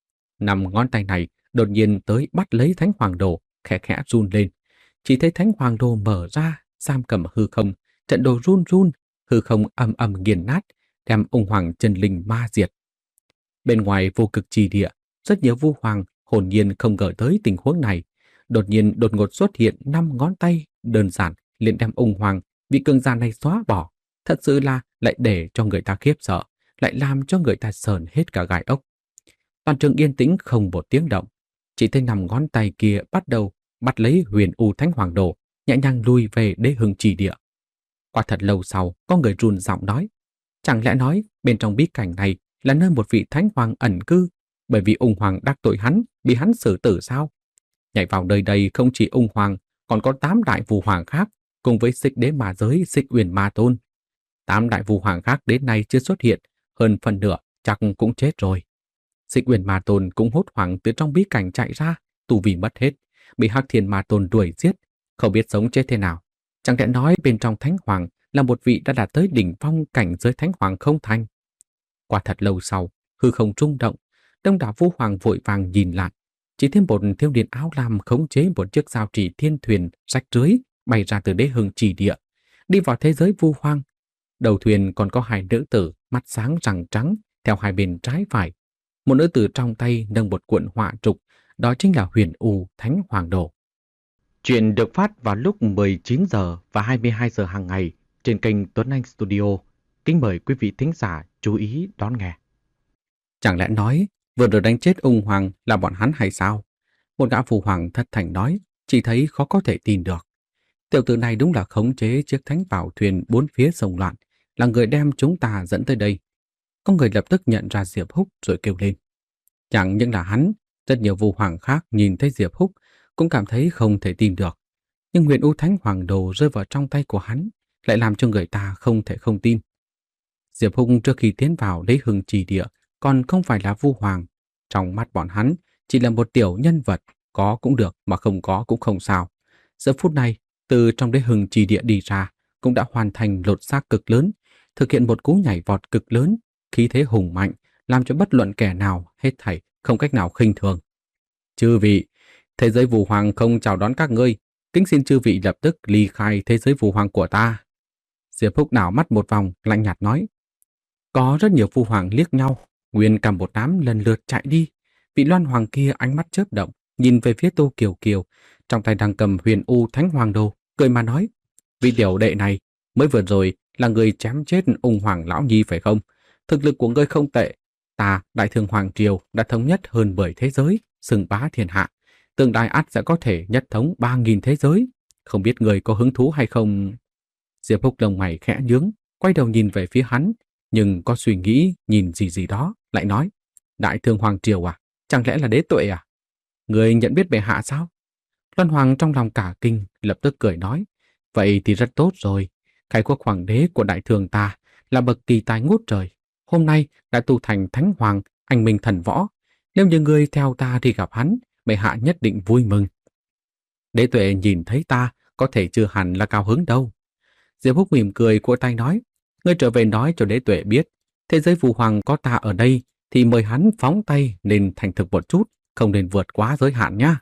Năm ngón tay này đột nhiên tới bắt lấy Thánh Hoàng đồ, khẽ khẽ run lên. Chỉ thấy Thánh Hoàng đồ mở ra, giam cầm hư không, trận đồ run run, hư không âm âm nghiền nát, đem ung hoàng chân linh ma diệt. Bên ngoài vô cực trì địa, rất nhiều vu hoàng hồn nhiên không ngờ tới tình huống này. Đột nhiên đột ngột xuất hiện năm ngón tay đơn giản liền đem ung hoàng vị cường giả này xóa bỏ. Thật sự là lại để cho người ta khiếp sợ, lại làm cho người ta sờn hết cả gai ốc. Toàn trường yên tĩnh không một tiếng động, chỉ thấy năm ngón tay kia bắt đầu bắt lấy Huyền U Thánh Hoàng đồ, nhẹ nhàng lui về đế hưng trì địa. Qua thật lâu sau, có người run giọng nói: chẳng lẽ nói bên trong bí cảnh này là nơi một vị Thánh Hoàng ẩn cư, bởi vì ung hoàng đắc tội hắn, bị hắn xử tử sao? Nhảy vào nơi đây không chỉ ung hoàng, còn có tám đại vu hoàng khác, cùng với Xích Đế Ma Giới, Xích Uyển Ma Tôn. Tám đại vu hoàng khác đến nay chưa xuất hiện, hơn phần nửa chắc cũng chết rồi. Xích Uyển Ma Tôn cũng hốt hoảng từ trong bí cảnh chạy ra, tu vi mất hết, bị Hắc Thiên Ma Tôn đuổi giết, không biết sống chết thế nào. Chẳng lẽ nói bên trong Thánh Hoàng là một vị đã đạt tới đỉnh phong cảnh giới Thánh Hoàng không thành? Qua thật lâu sau, hư không rung động, đông đảo vu hoàng vội vàng nhìn lại, chỉ thêm một thiếu niên áo lam khống chế một chiếc giao trì thiên thuyền rách rưới bay ra từ đế hưng trì địa, đi vào thế giới vu hoang. Đầu thuyền còn có hai nữ tử mắt sáng răng trắng theo hai bên trái phải. Một nữ tử trong tay nâng một cuộn họa trục, đó chính là Huyền U Thánh Hoàng đồ. Chuyện được phát vào lúc mười chín giờ và hai mươi hai giờ hàng ngày trên kênh Tuấn Anh Studio. Kính mời quý vị thính giả chú ý đón nghe. Chẳng lẽ nói vừa rồi đánh chết ung hoàng là bọn hắn hay sao? Một gã phù hoàng thất thành nói, chỉ thấy khó có thể tin được. Tiểu tử này đúng là khống chế chiếc thánh bảo thuyền bốn phía sông loạn, là người đem chúng ta dẫn tới đây. Có người lập tức nhận ra Diệp Húc rồi kêu lên. Chẳng những là hắn, rất nhiều phù hoàng khác nhìn thấy Diệp Húc cũng cảm thấy không thể tin được. Nhưng huyền u thánh hoàng đồ rơi vào trong tay của hắn lại làm cho người ta không thể không tin. Diệp Húc trước khi tiến vào lấy hưng trì địa còn không phải là vu hoàng. Trong mắt bọn hắn chỉ là một tiểu nhân vật, có cũng được mà không có cũng không sao. Giờ phút này, từ trong đế hưng trì địa đi ra cũng đã hoàn thành lột xác cực lớn, thực hiện một cú nhảy vọt cực lớn, khí thế hùng mạnh, làm cho bất luận kẻ nào hết thảy không cách nào khinh thường. Chư vị, thế giới vu hoàng không chào đón các ngươi, kính xin chư vị lập tức ly khai thế giới vu hoàng của ta. Diệp Húc đảo mắt một vòng, lạnh nhạt nói. Có rất nhiều vu hoàng liếc nhau, nguyên cả một đám lần lượt chạy đi. Vị Loan hoàng kia ánh mắt chớp động, nhìn về phía Tô Kiều Kiều, trong tay đang cầm huyền u thánh hoàng đồ, cười mà nói: vị tiểu đệ này mới vừa rồi là người chém chết ung hoàng lão nhi phải không? Thực lực của ngươi không tệ, ta đại thương hoàng triều đã thống nhất hơn bởi thế giới, xưng bá thiên hạ, tương lai ắt sẽ có thể nhất thống ba nghìn thế giới. Không biết người có hứng thú hay không? Diệp Húc lông mày khẽ nhướng, quay đầu nhìn về phía hắn, nhưng có suy nghĩ nhìn gì gì đó, lại nói: đại thương hoàng triều à? Chẳng lẽ là đế tuệ à? Người nhận biết bệ hạ sao? Loan hoàng trong lòng cả kinh, lập tức cười nói: vậy thì rất tốt rồi. Khai quốc hoàng đế của đại thương ta là bậc kỳ tài ngút trời, hôm nay đã tu thành thánh hoàng, anh minh thần võ. Nếu như ngươi theo ta đi gặp hắn, bệ hạ nhất định vui mừng. Đế tuệ nhìn thấy ta có thể chưa hẳn là cao hứng đâu. Diệp Húc mỉm cười cua tay nói: ngươi trở về nói cho đế tuệ biết, thế giới phù hoàng có ta ở đây thì mời hắn phóng tay nên thành thực một chút, không nên vượt quá giới hạn nhá.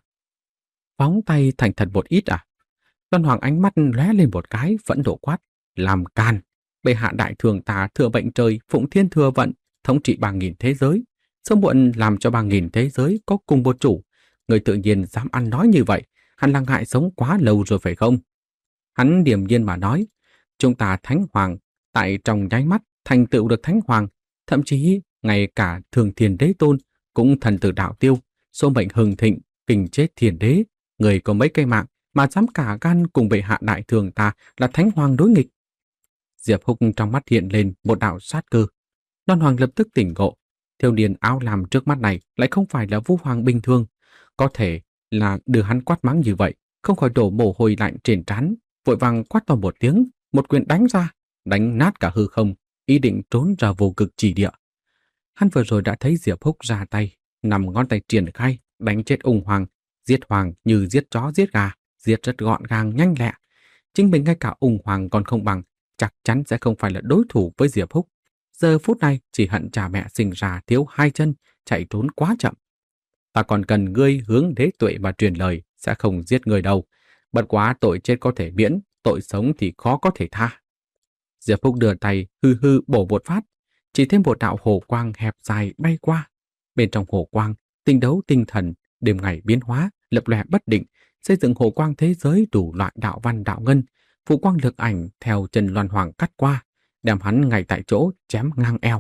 Phóng tay thành thật một ít à? Loan hoàng ánh mắt lóe lên một cái, phẫn nộ quát: làm can! Bệ hạ đại thường ta thừa bệnh trời, phụng thiên thừa vận, thống trị ba nghìn thế giới, sớm muộn làm cho ba nghìn thế giới có cùng một chủ. Người tự nhiên dám ăn nói như vậy, hắn là ngại sống quá lâu rồi phải không? Hắn điềm nhiên mà nói: chúng ta thánh hoàng tại trong nháy mắt thành tựu được thánh hoàng, thậm chí ngay cả thường thiền đế tôn cũng thần tử đạo tiêu, số mệnh hưng thịnh, kình chết thiền đế. Người có mấy cây mạng mà dám cả gan cùng bệ hạ đại thường ta là thánh hoàng đối nghịch. Diệp Húc trong mắt hiện lên một đạo sát cơ. Loan hoàng lập tức tỉnh ngộ, thiếu niên áo lam trước mắt này lại không phải là vu hoàng bình thường. Có thể là đưa hắn quát mắng như vậy, không khỏi đổ mồ hôi lạnh trên trán, vội vàng quát to một tiếng, một quyền đánh ra, đánh nát cả hư không, ý định trốn ra vô cực chỉ địa. Hắn vừa rồi đã thấy Diệp Húc ra tay, nằm ngón tay triển khai, đánh chết ung hoàng, giết hoàng như giết chó giết gà, giết rất gọn gàng nhanh lẹ. Chính mình ngay cả ung hoàng còn không bằng, chắc chắn sẽ không phải là đối thủ với Diệp Húc. Giờ phút này chỉ hận cha mẹ sinh ra thiếu hai chân, chạy trốn quá chậm. Ta còn cần ngươi hướng đế tuệ mà truyền lời, sẽ không giết người đâu. Bất quá tội chết có thể miễn, tội sống thì khó có thể tha. Diệp Húc đưa tay hư hư bổ một phát, chỉ thêm một đạo hồ quang hẹp dài bay qua. Bên trong hồ quang, tinh đấu tinh thần, đêm ngày biến hóa, lập lòe bất định, xây dựng hồ quang thế giới đủ loại đạo văn đạo ngân, phù quang lực ảnh theo chân Loan hoàng cắt qua, đem hắn ngay tại chỗ chém ngang eo.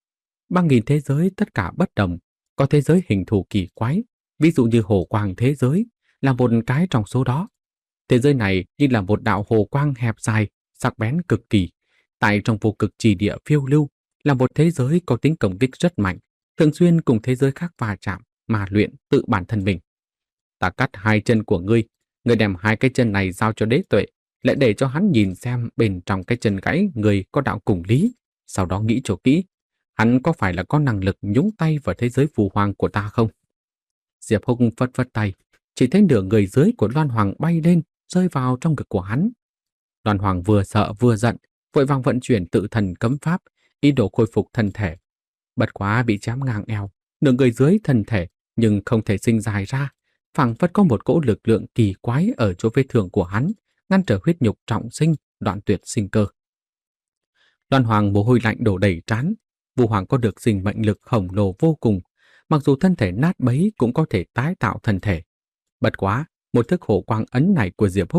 Ba nghìn thế giới tất cả bất đồng, có thế giới hình thù kỳ quái, ví dụ như hồ quang thế giới là một cái trong số đó. Thế giới này như là một đạo hồ quang hẹp dài, sắc bén cực kỳ. Tại trong vô cực trì địa phiêu lưu là một thế giới có tính công kích rất mạnh, thường xuyên cùng thế giới khác va chạm mà luyện tự bản thân mình. Ta cắt hai chân của ngươi, ngươi đem hai cái chân này giao cho đế tuệ, lại để cho hắn nhìn xem bên trong cái chân gãy người có đạo cùng lý, sau đó nghĩ cho kỹ, hắn có phải là có năng lực nhúng tay vào thế giới phù hoàng của ta không? Diệp Húc phất phất tay, chỉ thấy nửa người dưới của Loan hoàng bay lên, rơi vào trong ngực của hắn. Loan hoàng vừa sợ vừa giận, vội vàng vận chuyển tự thần cấm pháp, ý đồ khôi phục thân thể. Bất quá bị chém ngang eo, nửa người dưới thân thể nhưng không thể sinh dài ra, phảng phất có một cỗ lực lượng kỳ quái ở chỗ vết thương của hắn, ngăn trở huyết nhục trọng sinh, đoạn tuyệt sinh cơ. Loan hoàng mồ hôi lạnh đổ đầy trán. Vu hoàng có được sinh mệnh lực khổng lồ vô cùng, mặc dù thân thể nát bấy cũng có thể tái tạo thân thể. Bất quá, một thức hổ quang ấn này của Diệp Húc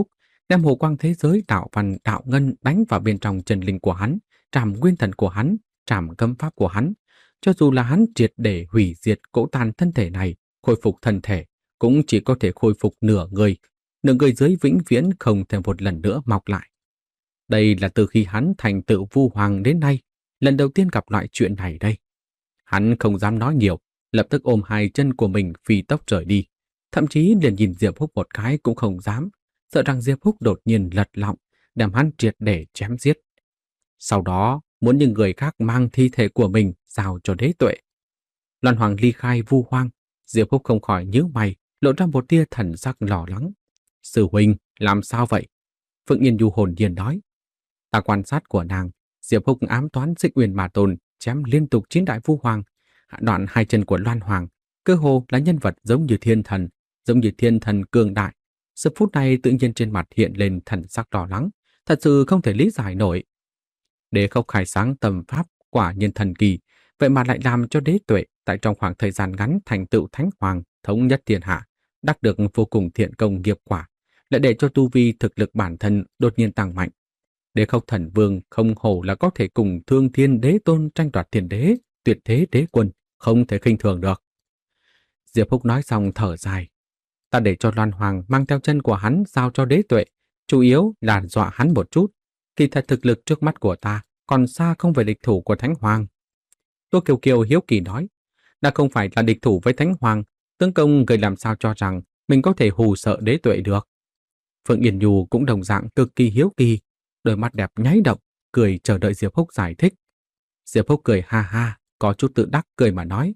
đem hồ quang thế giới đạo văn đạo ngân đánh vào bên trong chân linh của hắn, trảm nguyên thần của hắn, trảm cấm pháp của hắn. Cho dù là hắn triệt để hủy diệt cỗ tàn thân thể này, khôi phục thân thể, cũng chỉ có thể khôi phục nửa người, nửa người dưới vĩnh viễn không thể một lần nữa mọc lại. Đây là từ khi hắn thành tựu Vu Hoàng đến nay, lần đầu tiên gặp loại chuyện này đây. Hắn không dám nói nhiều, lập tức ôm hai chân của mình phi tốc rời đi. Thậm chí liền nhìn Diệp Húc một cái cũng không dám, sợ rằng Diệp Húc đột nhiên lật lọng, đem hắn triệt để chém giết. Sau đó, muốn những người khác mang thi thể của mình giao cho đế tuệ. Loan Hoàng ly khai Vu Hoang, Diệp Húc không khỏi nhíu mày, lộ ra một tia thần sắc lo lắng. Sư huynh, làm sao vậy? Phượng Yên Du hồn nhiên nói. Ta quan sát của nàng, Diệp Húc ám toán Xích Uyên Ma Tôn, chém liên tục chín đại Vu Hoàng, đoạn hai chân của Loan Hoàng, cơ hồ là nhân vật giống như thiên thần, giống như thiên thần cường đại. Giờ phút này tự nhiên trên mặt hiện lên thần sắc lo lắng, thật sự không thể lý giải nổi. Đế Khốc khai sáng tầm pháp quả nhân thần kỳ, vậy mà lại làm cho đế tuệ tại trong khoảng thời gian ngắn thành tựu thánh hoàng, thống nhất thiên hạ, đắc được vô cùng thiện công nghiệp quả, lại để cho tu vi thực lực bản thân đột nhiên tăng mạnh. Đế Khốc thần vương không hổ là có thể cùng Thương Thiên Đế Tôn tranh đoạt thiên đế, tuyệt thế đế quân, không thể khinh thường được. Diệp Húc nói xong thở dài. Ta để cho Loan Hoàng mang theo chân của hắn giao cho đế tuệ, chủ yếu là dọa hắn một chút. Kỳ thật thực lực trước mắt của ta còn xa không phải địch thủ của Thánh Hoàng. Tô Kiều Kiều hiếu kỳ nói, đã không phải là địch thủ với Thánh Hoàng, tướng công người làm sao cho rằng mình có thể hù sợ đế tuệ được. Phượng Yên Nhu cũng đồng dạng cực kỳ hiếu kỳ, đôi mắt đẹp nháy động, cười chờ đợi Diệp Húc giải thích. Diệp Húc cười ha ha, có chút tự đắc cười mà nói,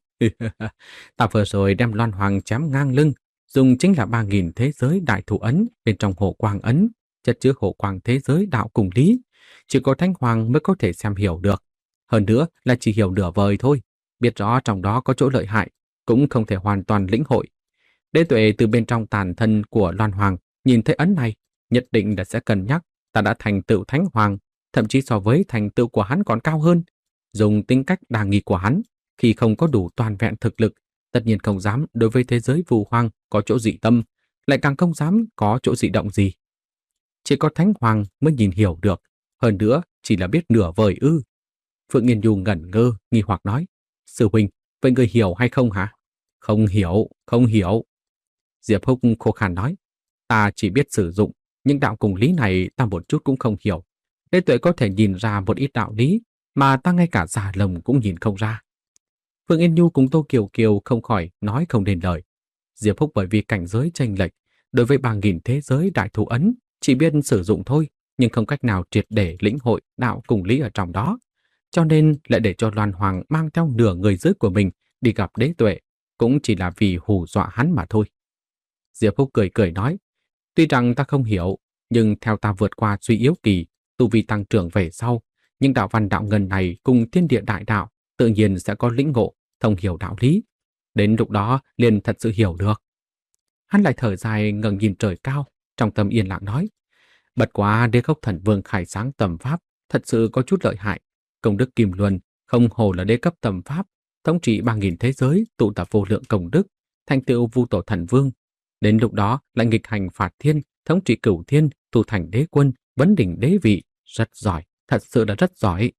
ta vừa rồi đem Loan Hoàng chém ngang lưng, dùng chính là ba nghìn thế giới đại thủ ấn bên trong hộ quang ấn, chất chứa hộ quang thế giới đạo cùng lý. Chỉ có Thánh Hoàng mới có thể xem hiểu được. Hơn nữa là chỉ hiểu nửa vời thôi, biết rõ trong đó có chỗ lợi hại, cũng không thể hoàn toàn lĩnh hội. Đế tuệ từ bên trong tàn thân của Loan Hoàng nhìn thấy ấn này, nhất định là sẽ cân nhắc ta đã thành tựu Thánh Hoàng, thậm chí so với thành tựu của hắn còn cao hơn. Dùng tính cách đa nghi của hắn, khi không có đủ toàn vẹn thực lực, tất nhiên không dám đối với thế giới Vu Hoang có chỗ dị tâm, lại càng không dám có chỗ dị động gì. Chỉ có Thánh Hoàng mới nhìn hiểu được, hơn nữa chỉ là biết nửa vời ư. Phượng Yên Du ngẩn ngơ, nghi hoặc nói, sư huynh, vậy người hiểu hay không hả? Không hiểu, không hiểu. Diệp Húc khô khan nói, ta chỉ biết sử dụng, nhưng đạo cùng lý này ta một chút cũng không hiểu. Đế tuệ có thể nhìn ra một ít đạo lý, mà ta ngay cả già lồng cũng nhìn không ra. Phượng Yên Nhu cùng Tô Kiều Kiều không khỏi nói không nên lời. Diệp Húc bởi vì cảnh giới chênh lệch, đối với ba nghìn thế giới đại thủ ấn, chỉ biết sử dụng thôi, nhưng không cách nào triệt để lĩnh hội đạo cùng lý ở trong đó. Cho nên lại để cho Loan Hoàng mang theo nửa người dưới của mình đi gặp đế tuệ, cũng chỉ là vì hù dọa hắn mà thôi. Diệp Húc cười cười nói, tuy rằng ta không hiểu, nhưng theo ta vượt qua suy yếu kỳ, tu vi tăng trưởng về sau, nhưng đạo văn đạo ngân này cùng thiên địa đại đạo tự nhiên sẽ có lĩnh ngộ, thông hiểu đạo lý. Đến lúc đó liền thật sự hiểu được. Hắn lại thở dài ngẩng nhìn trời cao, trong tâm yên lặng nói, bất quá Đế Khốc thần vương khai sáng tầm pháp thật sự có chút lợi hại. Công đức Kim Luân không hồ là đế cấp tầm pháp, thống trị ba nghìn thế giới, tụ tập vô lượng công đức, thành tựu Vu Tổ thần vương. Đến lúc đó lại nghịch hành phạt thiên, thống trị cửu thiên, tu thành đế quân, vấn đỉnh đế vị, rất giỏi, thật sự là rất giỏi.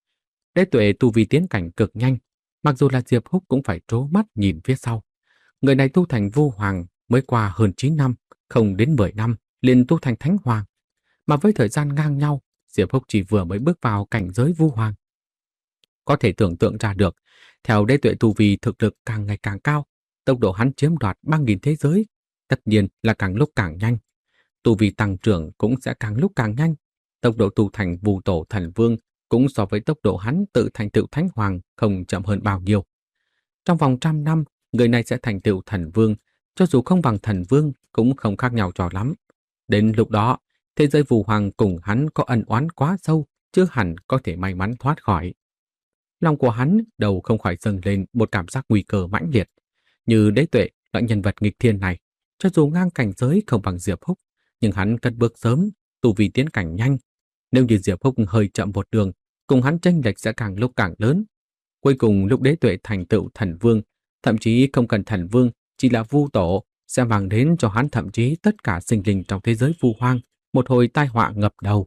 Đế tuệ tu vi tiến cảnh cực nhanh, mặc dù là Diệp Húc cũng phải trố mắt nhìn phía sau. Người này tu thành Vu Hoàng mới qua hơn chín năm, không đến mười năm liền tu thành Thánh Hoàng, mà với thời gian ngang nhau, Diệp Húc chỉ vừa mới bước vào cảnh giới Vu Hoàng. Có thể tưởng tượng ra được, theo đế tuệ tu vi thực lực càng ngày càng cao, tốc độ hắn chiếm đoạt ba nghìn thế giới, tất nhiên là càng lúc càng nhanh. Tu vi tăng trưởng cũng sẽ càng lúc càng nhanh. Tốc độ tu thành Vu Tổ thần vương cũng so với tốc độ hắn tự thành tựu Thánh Hoàng không chậm hơn bao nhiêu. Trong vòng trăm năm, người này sẽ thành tựu thần vương, cho dù không bằng thần vương cũng không khác nhau cho lắm. Đến lúc đó, thế giới Vu Hoàng cùng hắn có ân oán quá sâu, chứ hẳn có thể may mắn thoát khỏi. Lòng của hắn đầu không khỏi dâng lên một cảm giác nguy cơ mãnh liệt. Như đế tuệ, loại nhân vật nghịch thiên này, cho dù ngang cảnh giới không bằng Diệp Húc, nhưng hắn cất bước sớm, tu vi tiến cảnh nhanh. Nếu như Diệp Húc hơi chậm một đường, cùng hắn chênh lệch sẽ càng lúc càng lớn. Cuối cùng lúc đế tuệ thành tựu thần vương, thậm chí không cần thần vương, chỉ là Vu Tổ, sẽ mang đến cho hắn thậm chí tất cả sinh linh trong thế giới Vu Hoang, một hồi tai họa ngập đầu.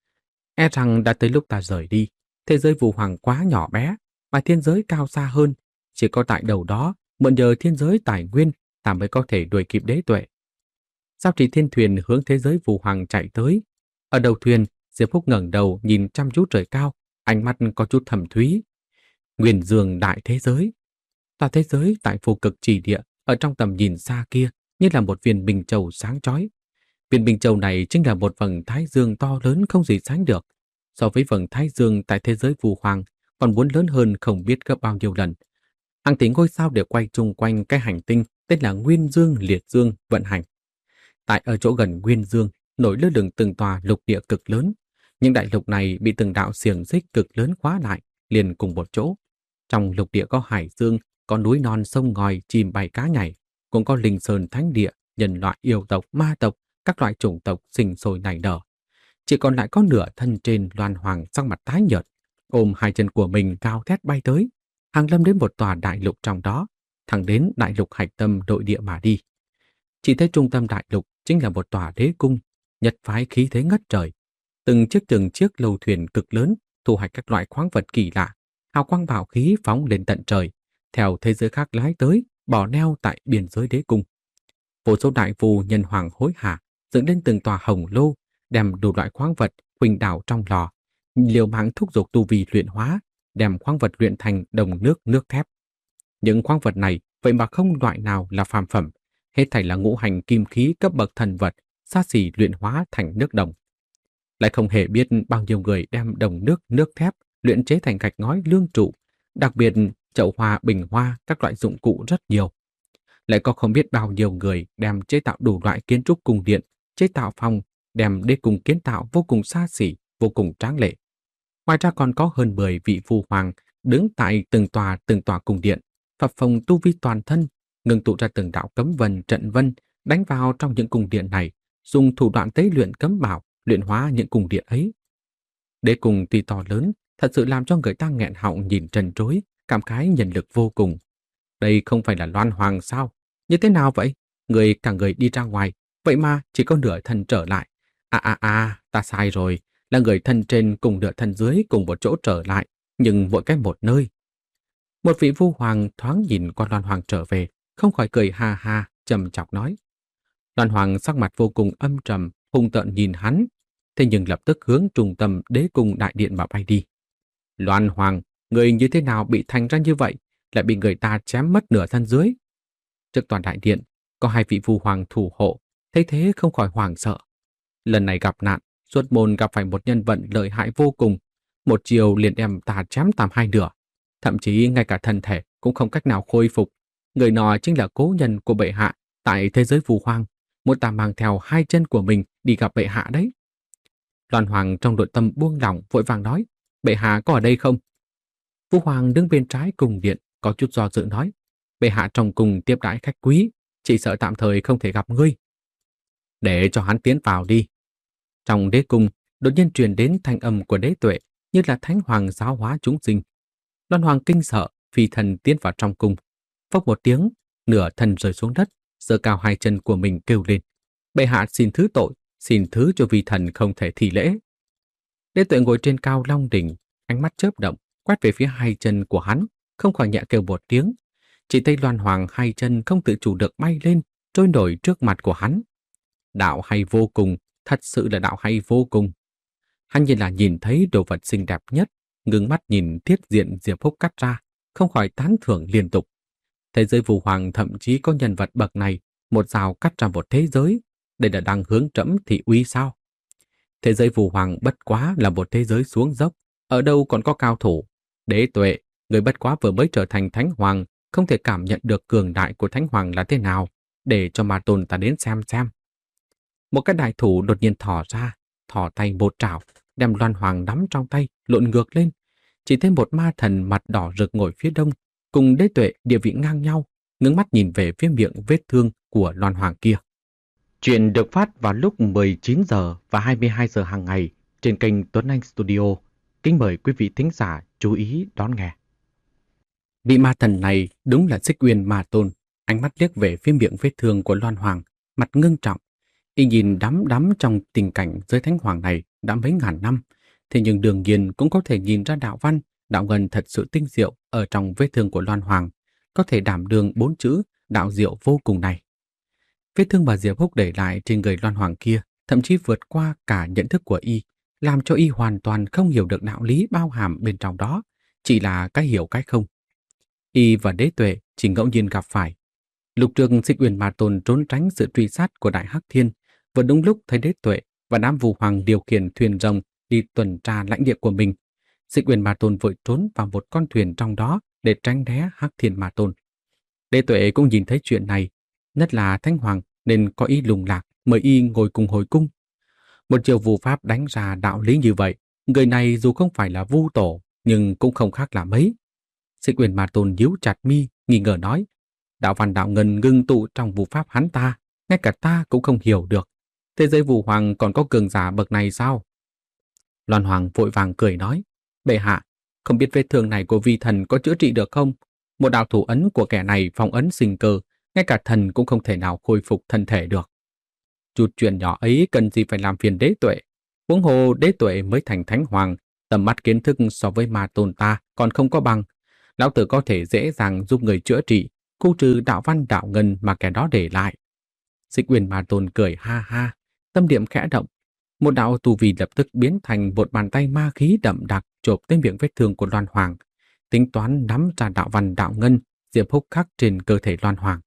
E rằng đã tới lúc ta rời đi, thế giới Vũ Hoàng quá nhỏ bé, mà thiên giới cao xa hơn, chỉ có tại đầu đó, mượn nhờ thiên giới tài nguyên, ta mới có thể đuổi kịp đế tuệ. Giao Trì Thiên Thuyền hướng thế giới Vũ Hoàng chạy tới. Ở đầu thuyền, Diệp Húc ngẩng đầu nhìn chăm chú trời cao, ánh mắt có chút thầm thúy. Nguyên Dương đại thế giới. Tòa thế giới tại vô cực chỉ địa, ở trong tầm nhìn xa kia, như là một viên bình châu sáng chói. Viên bình châu này chính là một vầng thái dương to lớn không gì sánh được. So với vầng thái dương tại thế giới Vũ Hoàng, còn muốn lớn hơn không biết gấp bao nhiêu lần. Hàng tỷ ngôi sao đều quay chung quanh cái hành tinh tên là Nguyên Dương Liệt Dương vận hành. Tại ở chỗ gần Nguyên Dương, nổi lơ lửng từng tòa lục địa cực lớn. Những đại lục này bị từng đạo xiềng xích cực lớn khóa lại, liền cùng một chỗ. Trong lục địa có hải dương, có núi non sông ngòi, chim bay cá nhảy, cũng có linh sơn thánh địa, nhân loại yêu tộc, ma tộc, các loại chủng tộc sinh sôi nảy nở. Chỉ còn lại có nửa thân trên Loan Hoàng sắc mặt tái nhợt, ôm hai chân của mình cao thét bay tới, hàng lâm đến một tòa đại lục trong đó, thẳng đến đại lục hạch tâm nội địa mà đi. Chỉ thấy trung tâm đại lục chính là một tòa đế cung, nhật phái khí thế ngất trời. Từng chiếc từng chiếc lâu thuyền cực lớn thu hoạch các loại khoáng vật kỳ lạ, hào quang bảo khí phóng lên tận trời, theo thế giới khác lái tới, bỏ neo tại biên giới đế cung. Vô số đại phù nhân hoàng hối hả dựng lên từng tòa hồng lô, đem đủ loại khoáng vật huỳnh đảo trong lò, liều mạng thúc giục tu vi luyện hóa, đem khoáng vật luyện thành đồng nước nước thép. Những khoáng vật này vậy mà không loại nào là phàm phẩm, hết thảy là ngũ hành kim khí cấp bậc thần vật, xa xỉ luyện hóa thành nước đồng. Lại không hề biết bao nhiêu người đem đồng nước nước thép luyện chế thành gạch ngói lương trụ, đặc biệt chậu hoa, bình hoa, các loại dụng cụ rất nhiều. Lại có không biết bao nhiêu người đem chế tạo đủ loại kiến trúc cung điện, chế tạo phòng, đem đế cung kiến tạo vô cùng xa xỉ, vô cùng tráng lệ. Ngoài ra còn có hơn mười vị phu hoàng đứng tại từng tòa từng tòa cung điện, phập phồng tu vi toàn thân, ngừng tụ ra từng đạo cấm vân trận vân, đánh vào trong những cung điện này, dùng thủ đoạn tế luyện cấm bảo, luyện hóa những cung điện ấy. Đế cung tuy to lớn, thật sự làm cho người ta nghẹn họng nhìn trần trối, cảm khái nhân lực vô cùng. Đây không phải là Loan Hoàng sao? Như thế nào vậy? Người cả người đi ra ngoài, vậy mà chỉ có nửa thân trở lại. À à à, ta sai rồi, là người thân trên cùng nửa thân dưới cùng một chỗ trở lại, nhưng mỗi cái một nơi. Một vị vua hoàng thoáng nhìn qua Loan Hoàng trở về, không khỏi cười ha ha, trầm chọc nói. Loan Hoàng sắc mặt vô cùng âm trầm, hung tợn nhìn hắn, thế nhưng lập tức hướng trung tâm đế cung đại điện mà bay đi. Loan Hoàng, người như thế nào bị thành ra như vậy, lại bị người ta chém mất nửa thân dưới? Trước toàn đại điện, có hai vị vua hoàng thủ hộ, thấy thế không khỏi hoảng sợ. Lần này gặp nạn, Xuất môn gặp phải một nhân vật lợi hại vô cùng, một chiều liền đem ta chém làm hai nửa, thậm chí ngay cả thân thể cũng không cách nào khôi phục. Người nọ chính là cố nhân của bệ hạ tại thế giới phù hoang, muốn ta mang theo hai chân của mình đi gặp bệ hạ đấy. Loan Hoàng trong nội tâm buông lỏng vội vàng nói, bệ hạ có ở đây không? Vũ Hoàng đứng bên trái cung điện có chút do dự nói, bệ hạ trong cung tiếp đãi khách quý, chỉ sợ tạm thời không thể gặp ngươi. Để cho hắn tiến vào đi. Trong đế cung đột nhiên truyền đến thanh âm của đế tuệ, như là thánh hoàng giáo hóa chúng sinh. Loan Hoàng kinh sợ, phi thần tiến vào trong cung. Phốc một tiếng, nửa thân rơi xuống đất, giơ cao hai chân của mình kêu lên, bệ hạ xin thứ tội, xin thứ cho vi thần không thể thi lễ. Đế tuệ ngồi trên cao long đỉnh, ánh mắt chớp động, quét về phía hai chân của hắn, không khỏi nhẹ kêu một tiếng. Chỉ thấy Loan Hoàng hai chân không tự chủ được bay lên, trôi nổi trước mặt của hắn. Đạo hay vô cùng, thật sự là đạo hay vô cùng. Hắn như là nhìn thấy đồ vật xinh đẹp nhất, ngưng mắt nhìn thiết diện Diệp Húc cắt ra, không khỏi tán thưởng liên tục. Thế giới Vũ Hoàng thậm chí có nhân vật bậc này, một rào cắt ra một thế giới, đây là đang hướng trẫm thị uy sao? Thế giới Vũ Hoàng bất quá là một thế giới xuống dốc, ở đâu còn có cao thủ? Đế tuệ, người bất quá vừa mới trở thành Thánh Hoàng, không thể cảm nhận được cường đại của Thánh Hoàng là thế nào, để cho Ma Tôn ta đến xem xem. Một cái đại thủ đột nhiên thò ra, thò tay một trảo, đem Loan Hoàng nắm trong tay, lộn ngược lên. Chỉ thấy một ma thần mặt đỏ rực ngồi phía đông, cùng đế tuệ địa vị ngang nhau, ngước mắt nhìn về phía miệng vết thương của Loan Hoàng kia. Chuyện được phát vào lúc mười chín giờ và hai mươi hai giờ hàng ngày trên kênh Tuấn Anh Studio. Kính mời quý vị thính giả chú ý đón nghe. Vị ma thần này đúng là Xích Uyên Ma Tôn, ánh mắt liếc về phía miệng vết thương của Loan Hoàng, mặt ngưng trọng. Y nhìn đắm đắm trong tình cảnh giới thánh hoàng này đã mấy ngàn năm, thế nhưng đương nhiên cũng có thể nhìn ra đạo văn, đạo ngân thật sự tinh diệu ở trong vết thương của Loan Hoàng, có thể đảm đương bốn chữ đạo diệu vô cùng này. Vết thương mà Diệp Húc để lại trên người Loan Hoàng kia thậm chí vượt qua cả nhận thức của y, làm cho y hoàn toàn không hiểu được đạo lý bao hàm bên trong đó, chỉ là cái hiểu cái không. Y và Đế Tuệ chỉ ngẫu nhiên gặp phải. Lục trường Xích Uyển Ma Tôn trốn tránh sự truy sát của Đại Hắc Thiên, vừa đúng lúc thấy Đế Tuệ và đám Vu Hoàng điều khiển thuyền rồng đi tuần tra lãnh địa của mình. Xích Uyển Ma Tôn vội trốn vào một con thuyền trong đó để tránh né Hắc Thiên Ma Tôn. Đế Tuệ cũng nhìn thấy chuyện này, nhất là Thánh Hoàng nên có ý lùng lạc mời y ngồi cùng hồi cung. Một chiều vu pháp đánh ra đạo lý như vậy, người này dù không phải là vu tổ nhưng cũng không khác là mấy. Xích Uyển Ma Tôn nhíu chặt mi, nghi ngờ nói: đạo văn đạo ngân ngưng tụ trong vu pháp hắn ta, ngay cả ta cũng không hiểu được. Thế giới Vu Hoàng còn có cường giả bậc này sao? Loan Hoàng vội vàng cười nói: bệ hạ, không biết vết thương này của vi thần có chữa trị được không? Một đạo thủ ấn của kẻ này phong ấn sinh cơ, ngay cả thần cũng không thể nào khôi phục thân thể được. Chút chuyện nhỏ ấy cần gì phải làm phiền Đế Tuệ? Huống hồ Đế Tuệ mới thành thánh hoàng, tầm mắt kiến thức so với Ma Tôn ta còn không có bằng. Lão tử có thể dễ dàng giúp người chữa trị, khu trừ đạo văn đạo ngân mà kẻ đó để lại. Xích Uyển Ma Tôn cười ha ha, tâm niệm khẽ động, một đạo tu vi lập tức biến thành một bàn tay ma khí đậm đặc chộp tới miệng vết thương của Loan Hoàng, tính toán nắm ra đạo văn đạo ngân Diệp Húc khắc trên cơ thể Loan Hoàng.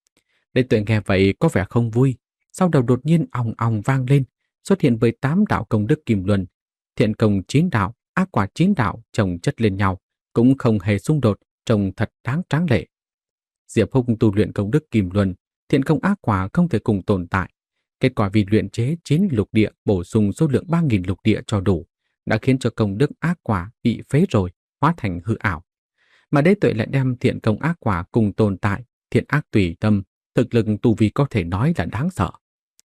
Đế Tuệ nghe vậy có vẻ không vui, sau đầu đột nhiên ong ong vang lên, xuất hiện với tám đạo công đức kim luân, thiện công chín đạo, ác quả chín đạo chồng chất lên nhau, cũng không hề xung đột, trông thật đáng tráng lệ. Diệp Húc tu luyện công đức kim luân, thiện công ác quả không thể cùng tồn tại. Kết quả vì luyện chế chín lục địa bổ sung số lượng ba nghìn lục địa cho đủ, đã khiến cho công đức ác quả bị phế rồi, hóa thành hư ảo. Mà Đế Tuệ lại đem thiện công ác quả cùng tồn tại, thiện ác tùy tâm, thực lực tu vi có thể nói là đáng sợ.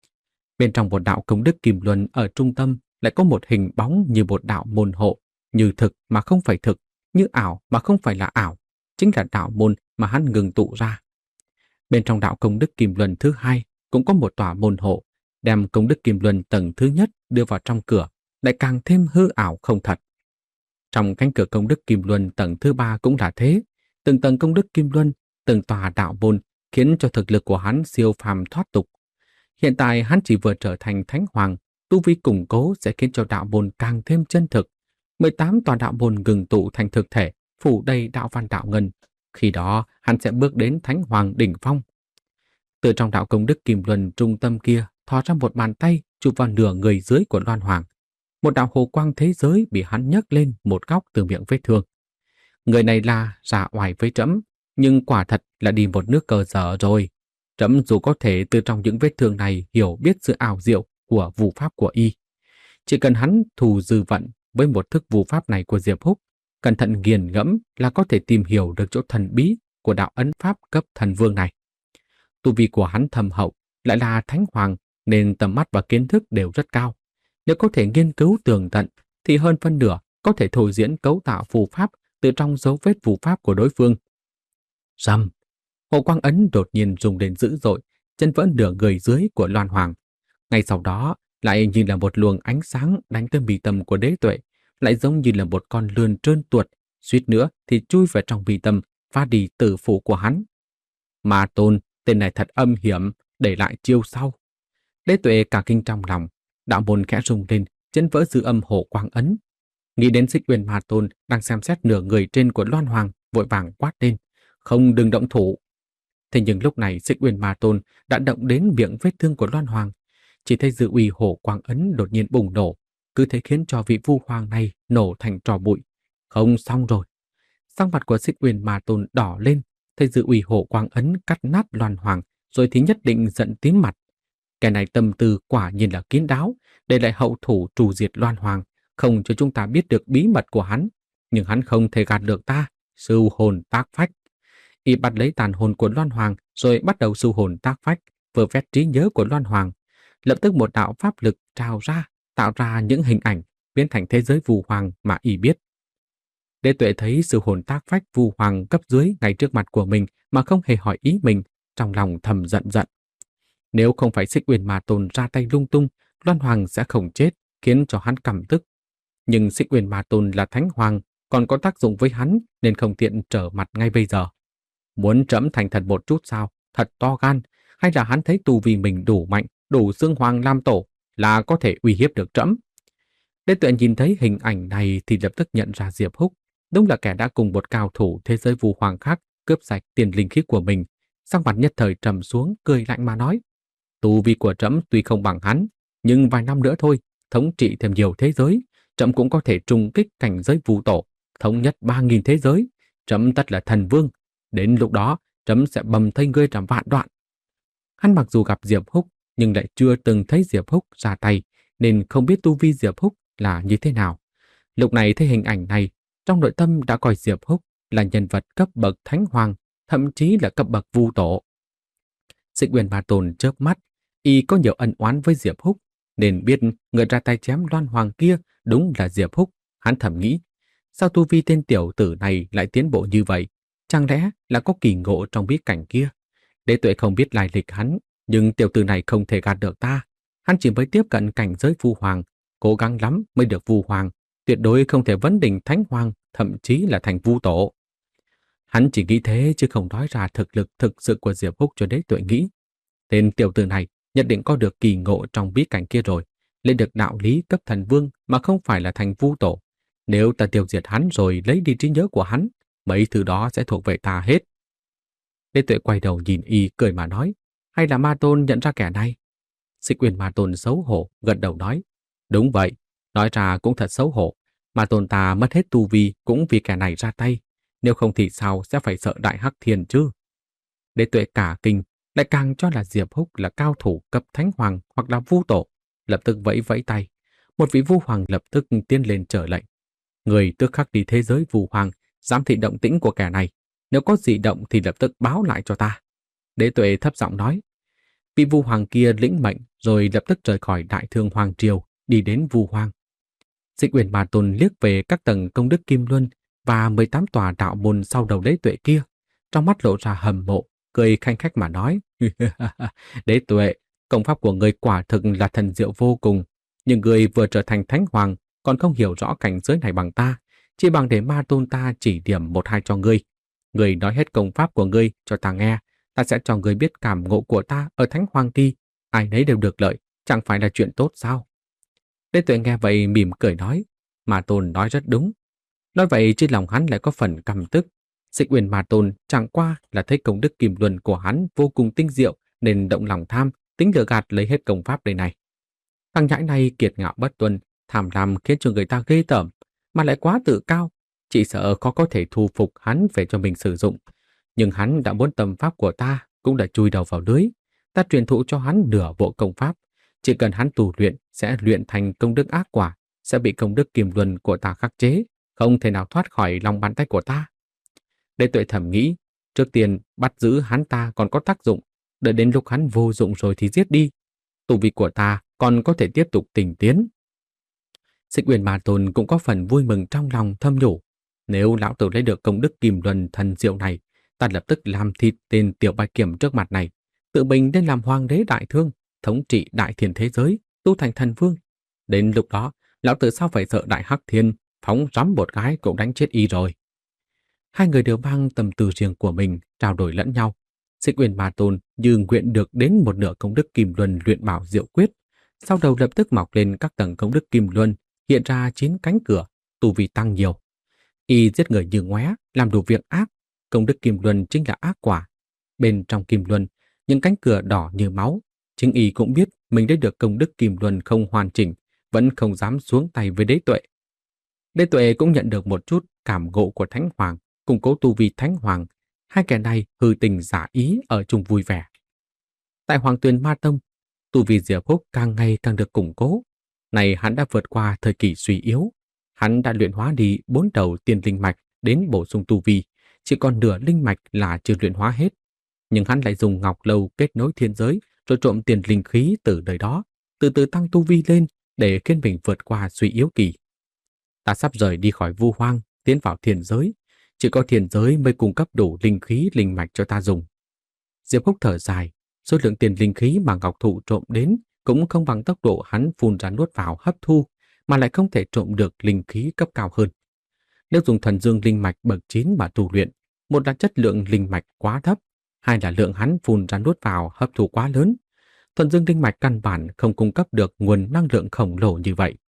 Bên trong một đạo công đức kim luân ở trung tâm lại có một hình bóng như một đạo môn hộ, như thực mà không phải thực, như ảo mà không phải là ảo, chính là đạo môn mà hắn ngừng tụ ra. Bên trong đạo công đức kim luân thứ hai cũng có một tòa môn hộ, đem công đức kim luân tầng thứ nhất đưa vào trong cửa, lại càng thêm hư ảo không thật. Trong cánh cửa công đức kim luân tầng thứ ba cũng là thế, từng tầng công đức kim luân, từng tòa đạo môn khiến cho thực lực của hắn siêu phàm thoát tục. Hiện tại hắn chỉ vừa trở thành thánh hoàng, tu vi củng cố sẽ khiến cho đạo môn càng thêm chân thực. mười tám tòa đạo môn ngừng tụ thành thực thể, phủ đầy đạo văn đạo ngân. Khi đó hắn sẽ bước đến thánh hoàng đỉnh phong. Từ trong đạo công đức kim luân trung tâm kia thò ra một bàn tay chụp vào nửa người dưới của Loan Hoàng. Một đạo hồ quang thế giới bị hắn nhấc lên một góc từ miệng vết thương. Người này là giả oai với trẫm, nhưng quả thật là đi một nước cờ dở rồi. Trẫm dù có thể từ trong những vết thương này hiểu biết sự ảo diệu của vu pháp của y. Chỉ cần hắn thù dư vận với một thức vu pháp này của Diệp Húc, cẩn thận nghiền ngẫm là có thể tìm hiểu được chỗ thần bí của đạo ấn pháp cấp thần vương này. Tu vi của hắn thâm hậu, lại là thánh hoàng nên tầm mắt và kiến thức đều rất cao. Nếu có thể nghiên cứu tường tận thì hơn phân nửa có thể thôi diễn cấu tạo phù pháp từ trong dấu vết phù pháp của đối phương. Rầm, hồ quang ấn đột nhiên rung lên dữ dội, chân vỡ nửa người dưới của Loan Hoàng. Ngay sau đó lại như là một luồng ánh sáng đánh tới mi tâm của Đế Tuệ, lại giống như là một con lươn trơn tuột, suýt nữa thì chui vào trong mi tâm, phá đi tử phủ của hắn. Ma Tôn, tên này thật âm hiểm, để lại chiêu sau. Đế Tuệ cả kinh trong lòng, đạo môn khẽ rung lên, chân vỡ dư âm hồ quang ấn. Nghĩ đến Xích Uyển Ma Tôn đang xem xét nửa người trên của Loan Hoàng, vội vàng quát lên: không, đừng động thủ. Thế nhưng lúc này Xích Uyển Ma Tôn đã động đến miệng vết thương của Loan Hoàng, chỉ thấy dư uy hồ quang ấn đột nhiên bùng nổ, cứ thế khiến cho vị vu hoàng này nổ thành tro bụi. Không, xong rồi. Sắc mặt của Xích Uyển Ma Tôn đỏ lên, thấy dư uy hồ quang ấn cắt nát Loan Hoàng, rồi thì nhất định giận tím mặt. Kẻ này tâm tư quả nhiên là kín đáo, để lại hậu thủ trù diệt Loan Hoàng, không cho chúng ta biết được bí mật của hắn. Nhưng hắn không thể gạt được ta, sưu hồn tác phách. Y bắt lấy tàn hồn của Loan Hoàng, rồi bắt đầu sưu hồn tác phách, vừa vét trí nhớ của Loan Hoàng. Lập tức một đạo pháp lực trào ra, tạo ra những hình ảnh, biến thành thế giới vu hoàng mà Y biết. Đế Tuệ thấy sự hồn tác phách vu hoàng cấp dưới ngay trước mặt của mình mà không hề hỏi ý mình, trong lòng thầm giận giận. Nếu không phải Xích Uyển Ma Tôn ra tay lung tung, Loan Hoàng sẽ không chết, khiến cho hắn căm tức. Nhưng Xích Uyển Ma Tôn là Thánh Hoàng, còn có tác dụng với hắn nên không tiện trở mặt ngay bây giờ. Muốn trẫm thành thật một chút sao? Thật to gan, hay là hắn thấy tu vi mình đủ mạnh, đủ xương hoàng làm tổ, là có thể uy hiếp được trẫm? Đế Tuệ nhìn thấy hình ảnh này thì lập tức nhận ra Diệp Húc, đúng là kẻ đã cùng một cao thủ thế giới Vu Hoàng khác cướp sạch tiền linh khí của mình. Sắc mặt nhất thời trầm xuống, cười lạnh mà nói: tu vi của trẫm tuy không bằng hắn, nhưng vài năm nữa thôi, thống trị thêm nhiều thế giới, trẫm cũng có thể trùng kích cảnh giới Vu tổ, thống nhất ba nghìn thế giới, trẫm tất là thần vương. Đến lúc đó, trẫm sẽ bầm thây ngươi làm vạn đoạn. Hắn mặc dù gặp Diệp Húc, nhưng lại chưa từng thấy Diệp Húc ra tay, nên không biết tu vi Diệp Húc là như thế nào. Lúc này thấy hình ảnh này, trong nội tâm đã coi Diệp Húc là nhân vật cấp bậc Thánh Hoàng, thậm chí là cấp bậc Vu tổ. Xích Uyển Ma Tôn chớp mắt, y có nhiều ân oán với Diệp Húc, nên biết người ra tay chém Loan Hoàng kia đúng là Diệp Húc. Hắn thầm nghĩ, sao tu vi tên tiểu tử này lại tiến bộ như vậy? Chẳng lẽ là có kỳ ngộ trong bí cảnh kia? Đế Tuệ không biết lai lịch hắn, nhưng tiểu tử này không thể gạt được ta. Hắn chỉ mới tiếp cận cảnh giới Vu Hoàng, cố gắng lắm mới được Vu Hoàng, tuyệt đối không thể vấn đỉnh Thánh Hoàng, thậm chí là thành Vu tổ. Hắn chỉ nghĩ thế chứ không nói ra thực lực thực sự của Diệp Húc cho Đế Tuệ nghĩ. Tên tiểu tử này nhất định có được kỳ ngộ trong bí cảnh kia rồi, lên được đạo lý cấp thần vương mà không phải là thành Vu tổ. Nếu ta tiêu diệt hắn rồi lấy đi trí nhớ của hắn, mấy thứ đó sẽ thuộc về ta hết. Đế Tuệ quay đầu nhìn y cười mà nói, hay là Ma Tôn nhận ra kẻ này? Xích Uyển Ma Tôn xấu hổ gật đầu nói, đúng vậy, nói ra cũng thật xấu hổ. Ma Tôn ta mất hết tu vi cũng vì kẻ này ra tay, nếu không thì sao sẽ phải sợ Đại Hắc Thiên chứ? Đế Tuệ cả kinh, lại càng cho là Diệp Húc là cao thủ cấp Thánh Hoàng hoặc là Vu tổ, lập tức vẫy vẫy tay. Một vị Vu Hoàng lập tức tiến lên trở lệnh, người tức khắc đi thế giới Vu Hoàng, giám thị động tĩnh của kẻ này, nếu có dị động thì lập tức báo lại cho ta. Đế Tuệ thấp giọng nói. Vị Vu Hoàng kia lĩnh mệnh rồi lập tức rời khỏi Đại Thương Hoàng triều, đi đến Vu Hoàng. Xích Uyển Ma Tôn liếc về các tầng công đức Kim Luân và mười tám tòa đạo môn sau đầu Đế Tuệ kia, trong mắt lộ ra hâm mộ, cười khanh khách mà nói: Đế Tuệ, công pháp của người quả thực là thần diệu vô cùng, nhưng người vừa trở thành Thánh Hoàng còn không hiểu rõ cảnh giới này bằng ta, chỉ bằng để Ma Tôn ta chỉ điểm một hai cho ngươi. Ngươi nói hết công pháp của ngươi cho ta nghe, ta sẽ cho ngươi biết cảm ngộ của ta ở Thánh Hoàng kỳ, ai nấy đều được lợi, chẳng phải là chuyện tốt sao? Đế Tuệ nghe vậy mỉm cười nói, Ma Tôn nói rất đúng. Nói vậy trên lòng hắn lại có phần căm tức. Xích Uyển Ma Tôn chẳng qua là thấy công đức Kim Luân của hắn vô cùng tinh diệu nên động lòng tham, tính lừa gạt lấy hết công pháp đây này. Thằng nhãi này kiệt ngạo bất tuân, tham lam khiến cho người ta ghê tởm, mà lại quá tự cao, chỉ sợ khó có thể thu phục hắn về cho mình sử dụng. Nhưng hắn đã muốn tâm pháp của ta cũng đã chui đầu vào lưới. Ta truyền thụ cho hắn nửa bộ công pháp, chỉ cần hắn tu luyện sẽ luyện thành công đức ác quả, sẽ bị công đức Kim Luân của ta khắc chế, không thể nào thoát khỏi lòng bàn tay của ta. Đế Tuệ thầm nghĩ, trước tiên bắt giữ hắn ta còn có tác dụng, đợi đến lúc hắn vô dụng rồi thì giết đi. Tu vi của ta còn có thể tiếp tục tinh tiến. Xích Uyển Ma Tôn cũng có phần vui mừng trong lòng, thầm nhủ, nếu lão tử lấy được công đức Kim Luân thần diệu này, ta lập tức làm thịt tên tiểu bạch kiểm trước mặt này, tự mình đến làm hoàng đế Đại Thương, thống trị đại thiên thế giới, tu thành thần vương. Đến lúc đó, lão tử sao phải sợ Đại Hắc Thiên, phóng rắm một cái cũng đánh chết y rồi. Hai người đều mang tâm tư riêng của mình, trao đổi lẫn nhau. Xích Uyển Ma Tôn như nguyện được đến một nửa công đức Kim Luân luyện bảo diệu quyết, sau đầu lập tức mọc lên các tầng công đức Kim Luân, hiện ra chín cánh cửa, tu vi tăng nhiều. Y giết người như ngoé, làm đủ việc ác, công đức Kim Luân chính là ác quả. Bên trong Kim Luân, những cánh cửa đỏ như máu, chính Y cũng biết mình đã được công đức Kim Luân không hoàn chỉnh, vẫn không dám xuống tay với Đế Tuệ. Đế Tuệ cũng nhận được một chút cảm ngộ của Thánh Hoàng, củng cố tu vi Thánh Hoàng. Hai kẻ này hư tình giả ý ở chung vui vẻ. Tại Hoàng Tuyền Ma Tông, tu vi Diệp Húc càng ngày càng được củng cố. Này hắn đã vượt qua thời kỳ suy yếu. Hắn đã luyện hóa đi bốn đầu tiên linh mạch đến bổ sung tu vi, chỉ còn nửa linh mạch là chưa luyện hóa hết. Nhưng hắn lại dùng ngọc lâu kết nối thiên giới, rồi trộm tiền linh khí từ đời đó, từ từ tăng tu vi lên để khiến mình vượt qua suy yếu kỳ. Ta sắp rời đi khỏi Vu Hoang, tiến vào thiên giới, chỉ có thiên giới mới cung cấp đủ linh khí linh mạch cho ta dùng. Diệp Húc thở dài, số lượng tiền linh khí mà Ngọc Thụ trộm đến cũng không bằng tốc độ hắn phun ra nuốt vào hấp thu, mà lại không thể trộm được linh khí cấp cao hơn. Nếu dùng Thuần Dương linh mạch bậc chín mà tu luyện, một là chất lượng linh mạch quá thấp, hai là lượng hắn phun ra nuốt vào hấp thu quá lớn. Thuần Dương linh mạch căn bản không cung cấp được nguồn năng lượng khổng lồ như vậy.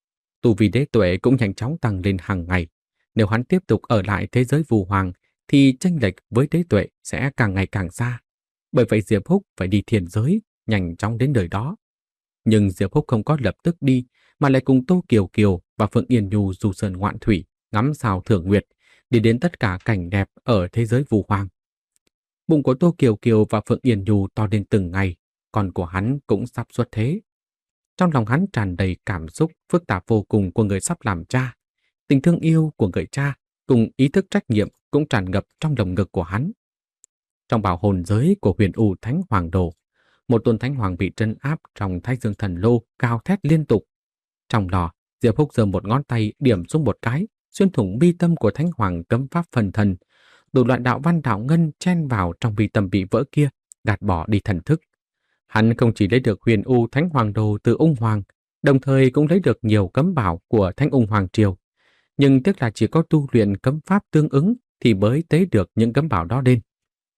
Tu vi đế tuệ cũng nhanh chóng tăng lên hàng ngày. Nếu hắn tiếp tục ở lại thế giới Vu Hoàng thì chênh lệch với đế tuệ sẽ càng ngày càng xa. Bởi vậy Diệp Húc phải đi thiên giới, nhanh chóng đến đời đó. Nhưng Diệp Húc không có lập tức đi, mà lại cùng Tô Kiều Kiều và Phượng Yên Nhu du sơn ngoạn thủy, ngắm sao thưởng nguyệt, đi đến tất cả cảnh đẹp ở thế giới Vu Hoàng. Bụng của Tô Kiều Kiều và Phượng Yên Nhu to lên từng ngày, con của hắn cũng sắp xuất thế. Trong lòng hắn tràn đầy cảm xúc phức tạp vô cùng của người sắp làm cha. Tình thương yêu của người cha cùng ý thức trách nhiệm cũng tràn ngập trong lồng ngực của hắn. Trong bảo hồn giới của Huyền U Thánh Hoàng Đồ, một tôn thánh hoàng bị trấn áp trong Thái Dương Thần Lô cao thét liên tục. Trong lò, Diệp Húc giơ một ngón tay điểm xuống một cái, xuyên thủng mi tâm của thánh hoàng cấm pháp phần thần. Đủ loại đạo văn đạo ngân chen vào trong mi tâm bị vỡ kia, gạt bỏ đi thần thức. Hắn không chỉ lấy được Huyền U Thánh Hoàng Đồ từ Ung Hoàng, đồng thời cũng lấy được nhiều cấm bảo của Thánh Ung Hoàng Triều. Nhưng tiếc là chỉ có tu luyện cấm pháp tương ứng thì mới tế được những cấm bảo đó lên.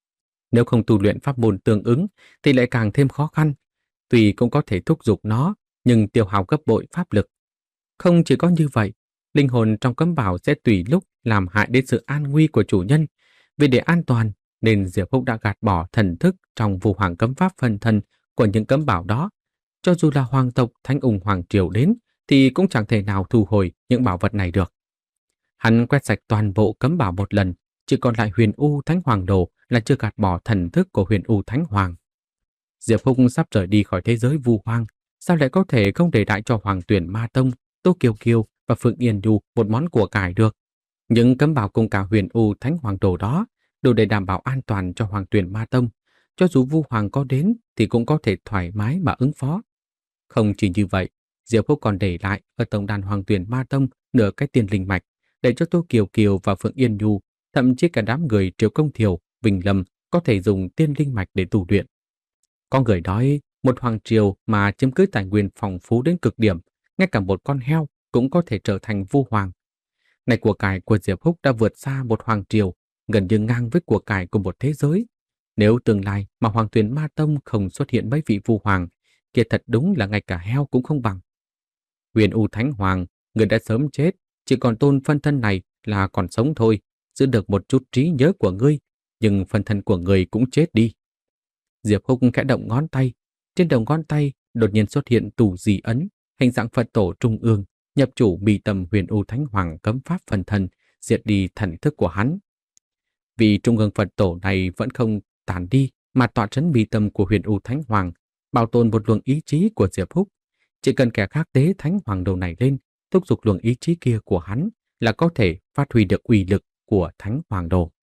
Nếu không tu luyện pháp môn tương ứng thì lại càng thêm khó khăn. Tuy cũng có thể thúc giục nó, nhưng tiêu hao gấp bội pháp lực. Không chỉ có như vậy, linh hồn trong cấm bảo sẽ tùy lúc làm hại đến sự an nguy của chủ nhân. Vì để an toàn, nên Diệp Húc đã gạt bỏ thần thức trong Vu Hoàng cấm pháp phần thân của những cấm bảo đó. Cho dù là hoàng tộc Thánh Ung Hoàng Triều đến, thì cũng chẳng thể nào thu hồi những bảo vật này được. Hắn quét sạch toàn bộ cấm bảo một lần, chỉ còn lại Huyền U Thánh Hoàng Đồ là chưa gạt bỏ thần thức của Huyền U Thánh Hoàng. Diệp Húc sắp rời đi khỏi thế giới Vu Hoang, sao lại có thể không để lại cho Hoàng Tuyển Ma Tông, Tô Kiều Kiều và Phượng Yên Nhu một món của cải được? Những cấm bảo cùng cả Huyền U Thánh Hoàng Đồ đó đủ để đảm bảo an toàn cho Hoàng Tuyển Ma Tông. Cho dù Vu Hoàng có đến thì cũng có thể thoải mái mà ứng phó. Không chỉ như vậy, Diệp Húc còn để lại ở tổng đàn Hoàng Tuyển Ma Tông nửa cái tiền linh mạch để cho Tô Kiều Kiều và Phượng Yên Nhu, thậm chí cả đám người Triều Công Thiều, Vinh Lâm có thể dùng tiên linh mạch để tu luyện. Có người nói một hoàng triều mà chiếm cứ tài nguyên phong phú đến cực điểm, ngay cả một con heo cũng có thể trở thành Vu Hoàng. Này của cải của Diệp Húc đã vượt xa một hoàng triều, gần như ngang với của cải của một thế giới. Nếu tương lai mà Hoàng Tuyển Ma Tông không xuất hiện mấy vị Vu Hoàng, kia thật đúng là ngay cả heo cũng không bằng. Huyền U Thánh Hoàng, người đã sớm chết, chỉ còn tôn phân thân này là còn sống thôi, giữ được một chút trí nhớ của ngươi, nhưng phân thân của người cũng chết đi. Diệp Húc khẽ động ngón tay, trên đầu ngón tay đột nhiên xuất hiện tù di ấn, hình dạng Phật tổ trung ương, nhập chủ mi tâm Huyền U Thánh Hoàng cấm pháp phân thân, diệt đi thần thức của hắn. Vì trung ương Phật tổ này vẫn không tàn đi, mà tọa trấn mi tâm của Huyền U Thánh Hoàng, bảo tồn một luồng ý chí của Diệp Húc. Chỉ cần kẻ khác tế Thánh Hoàng Đồ này lên, thúc giục luồng ý chí kia của hắn là có thể phát huy được uy lực của Thánh Hoàng Đồ.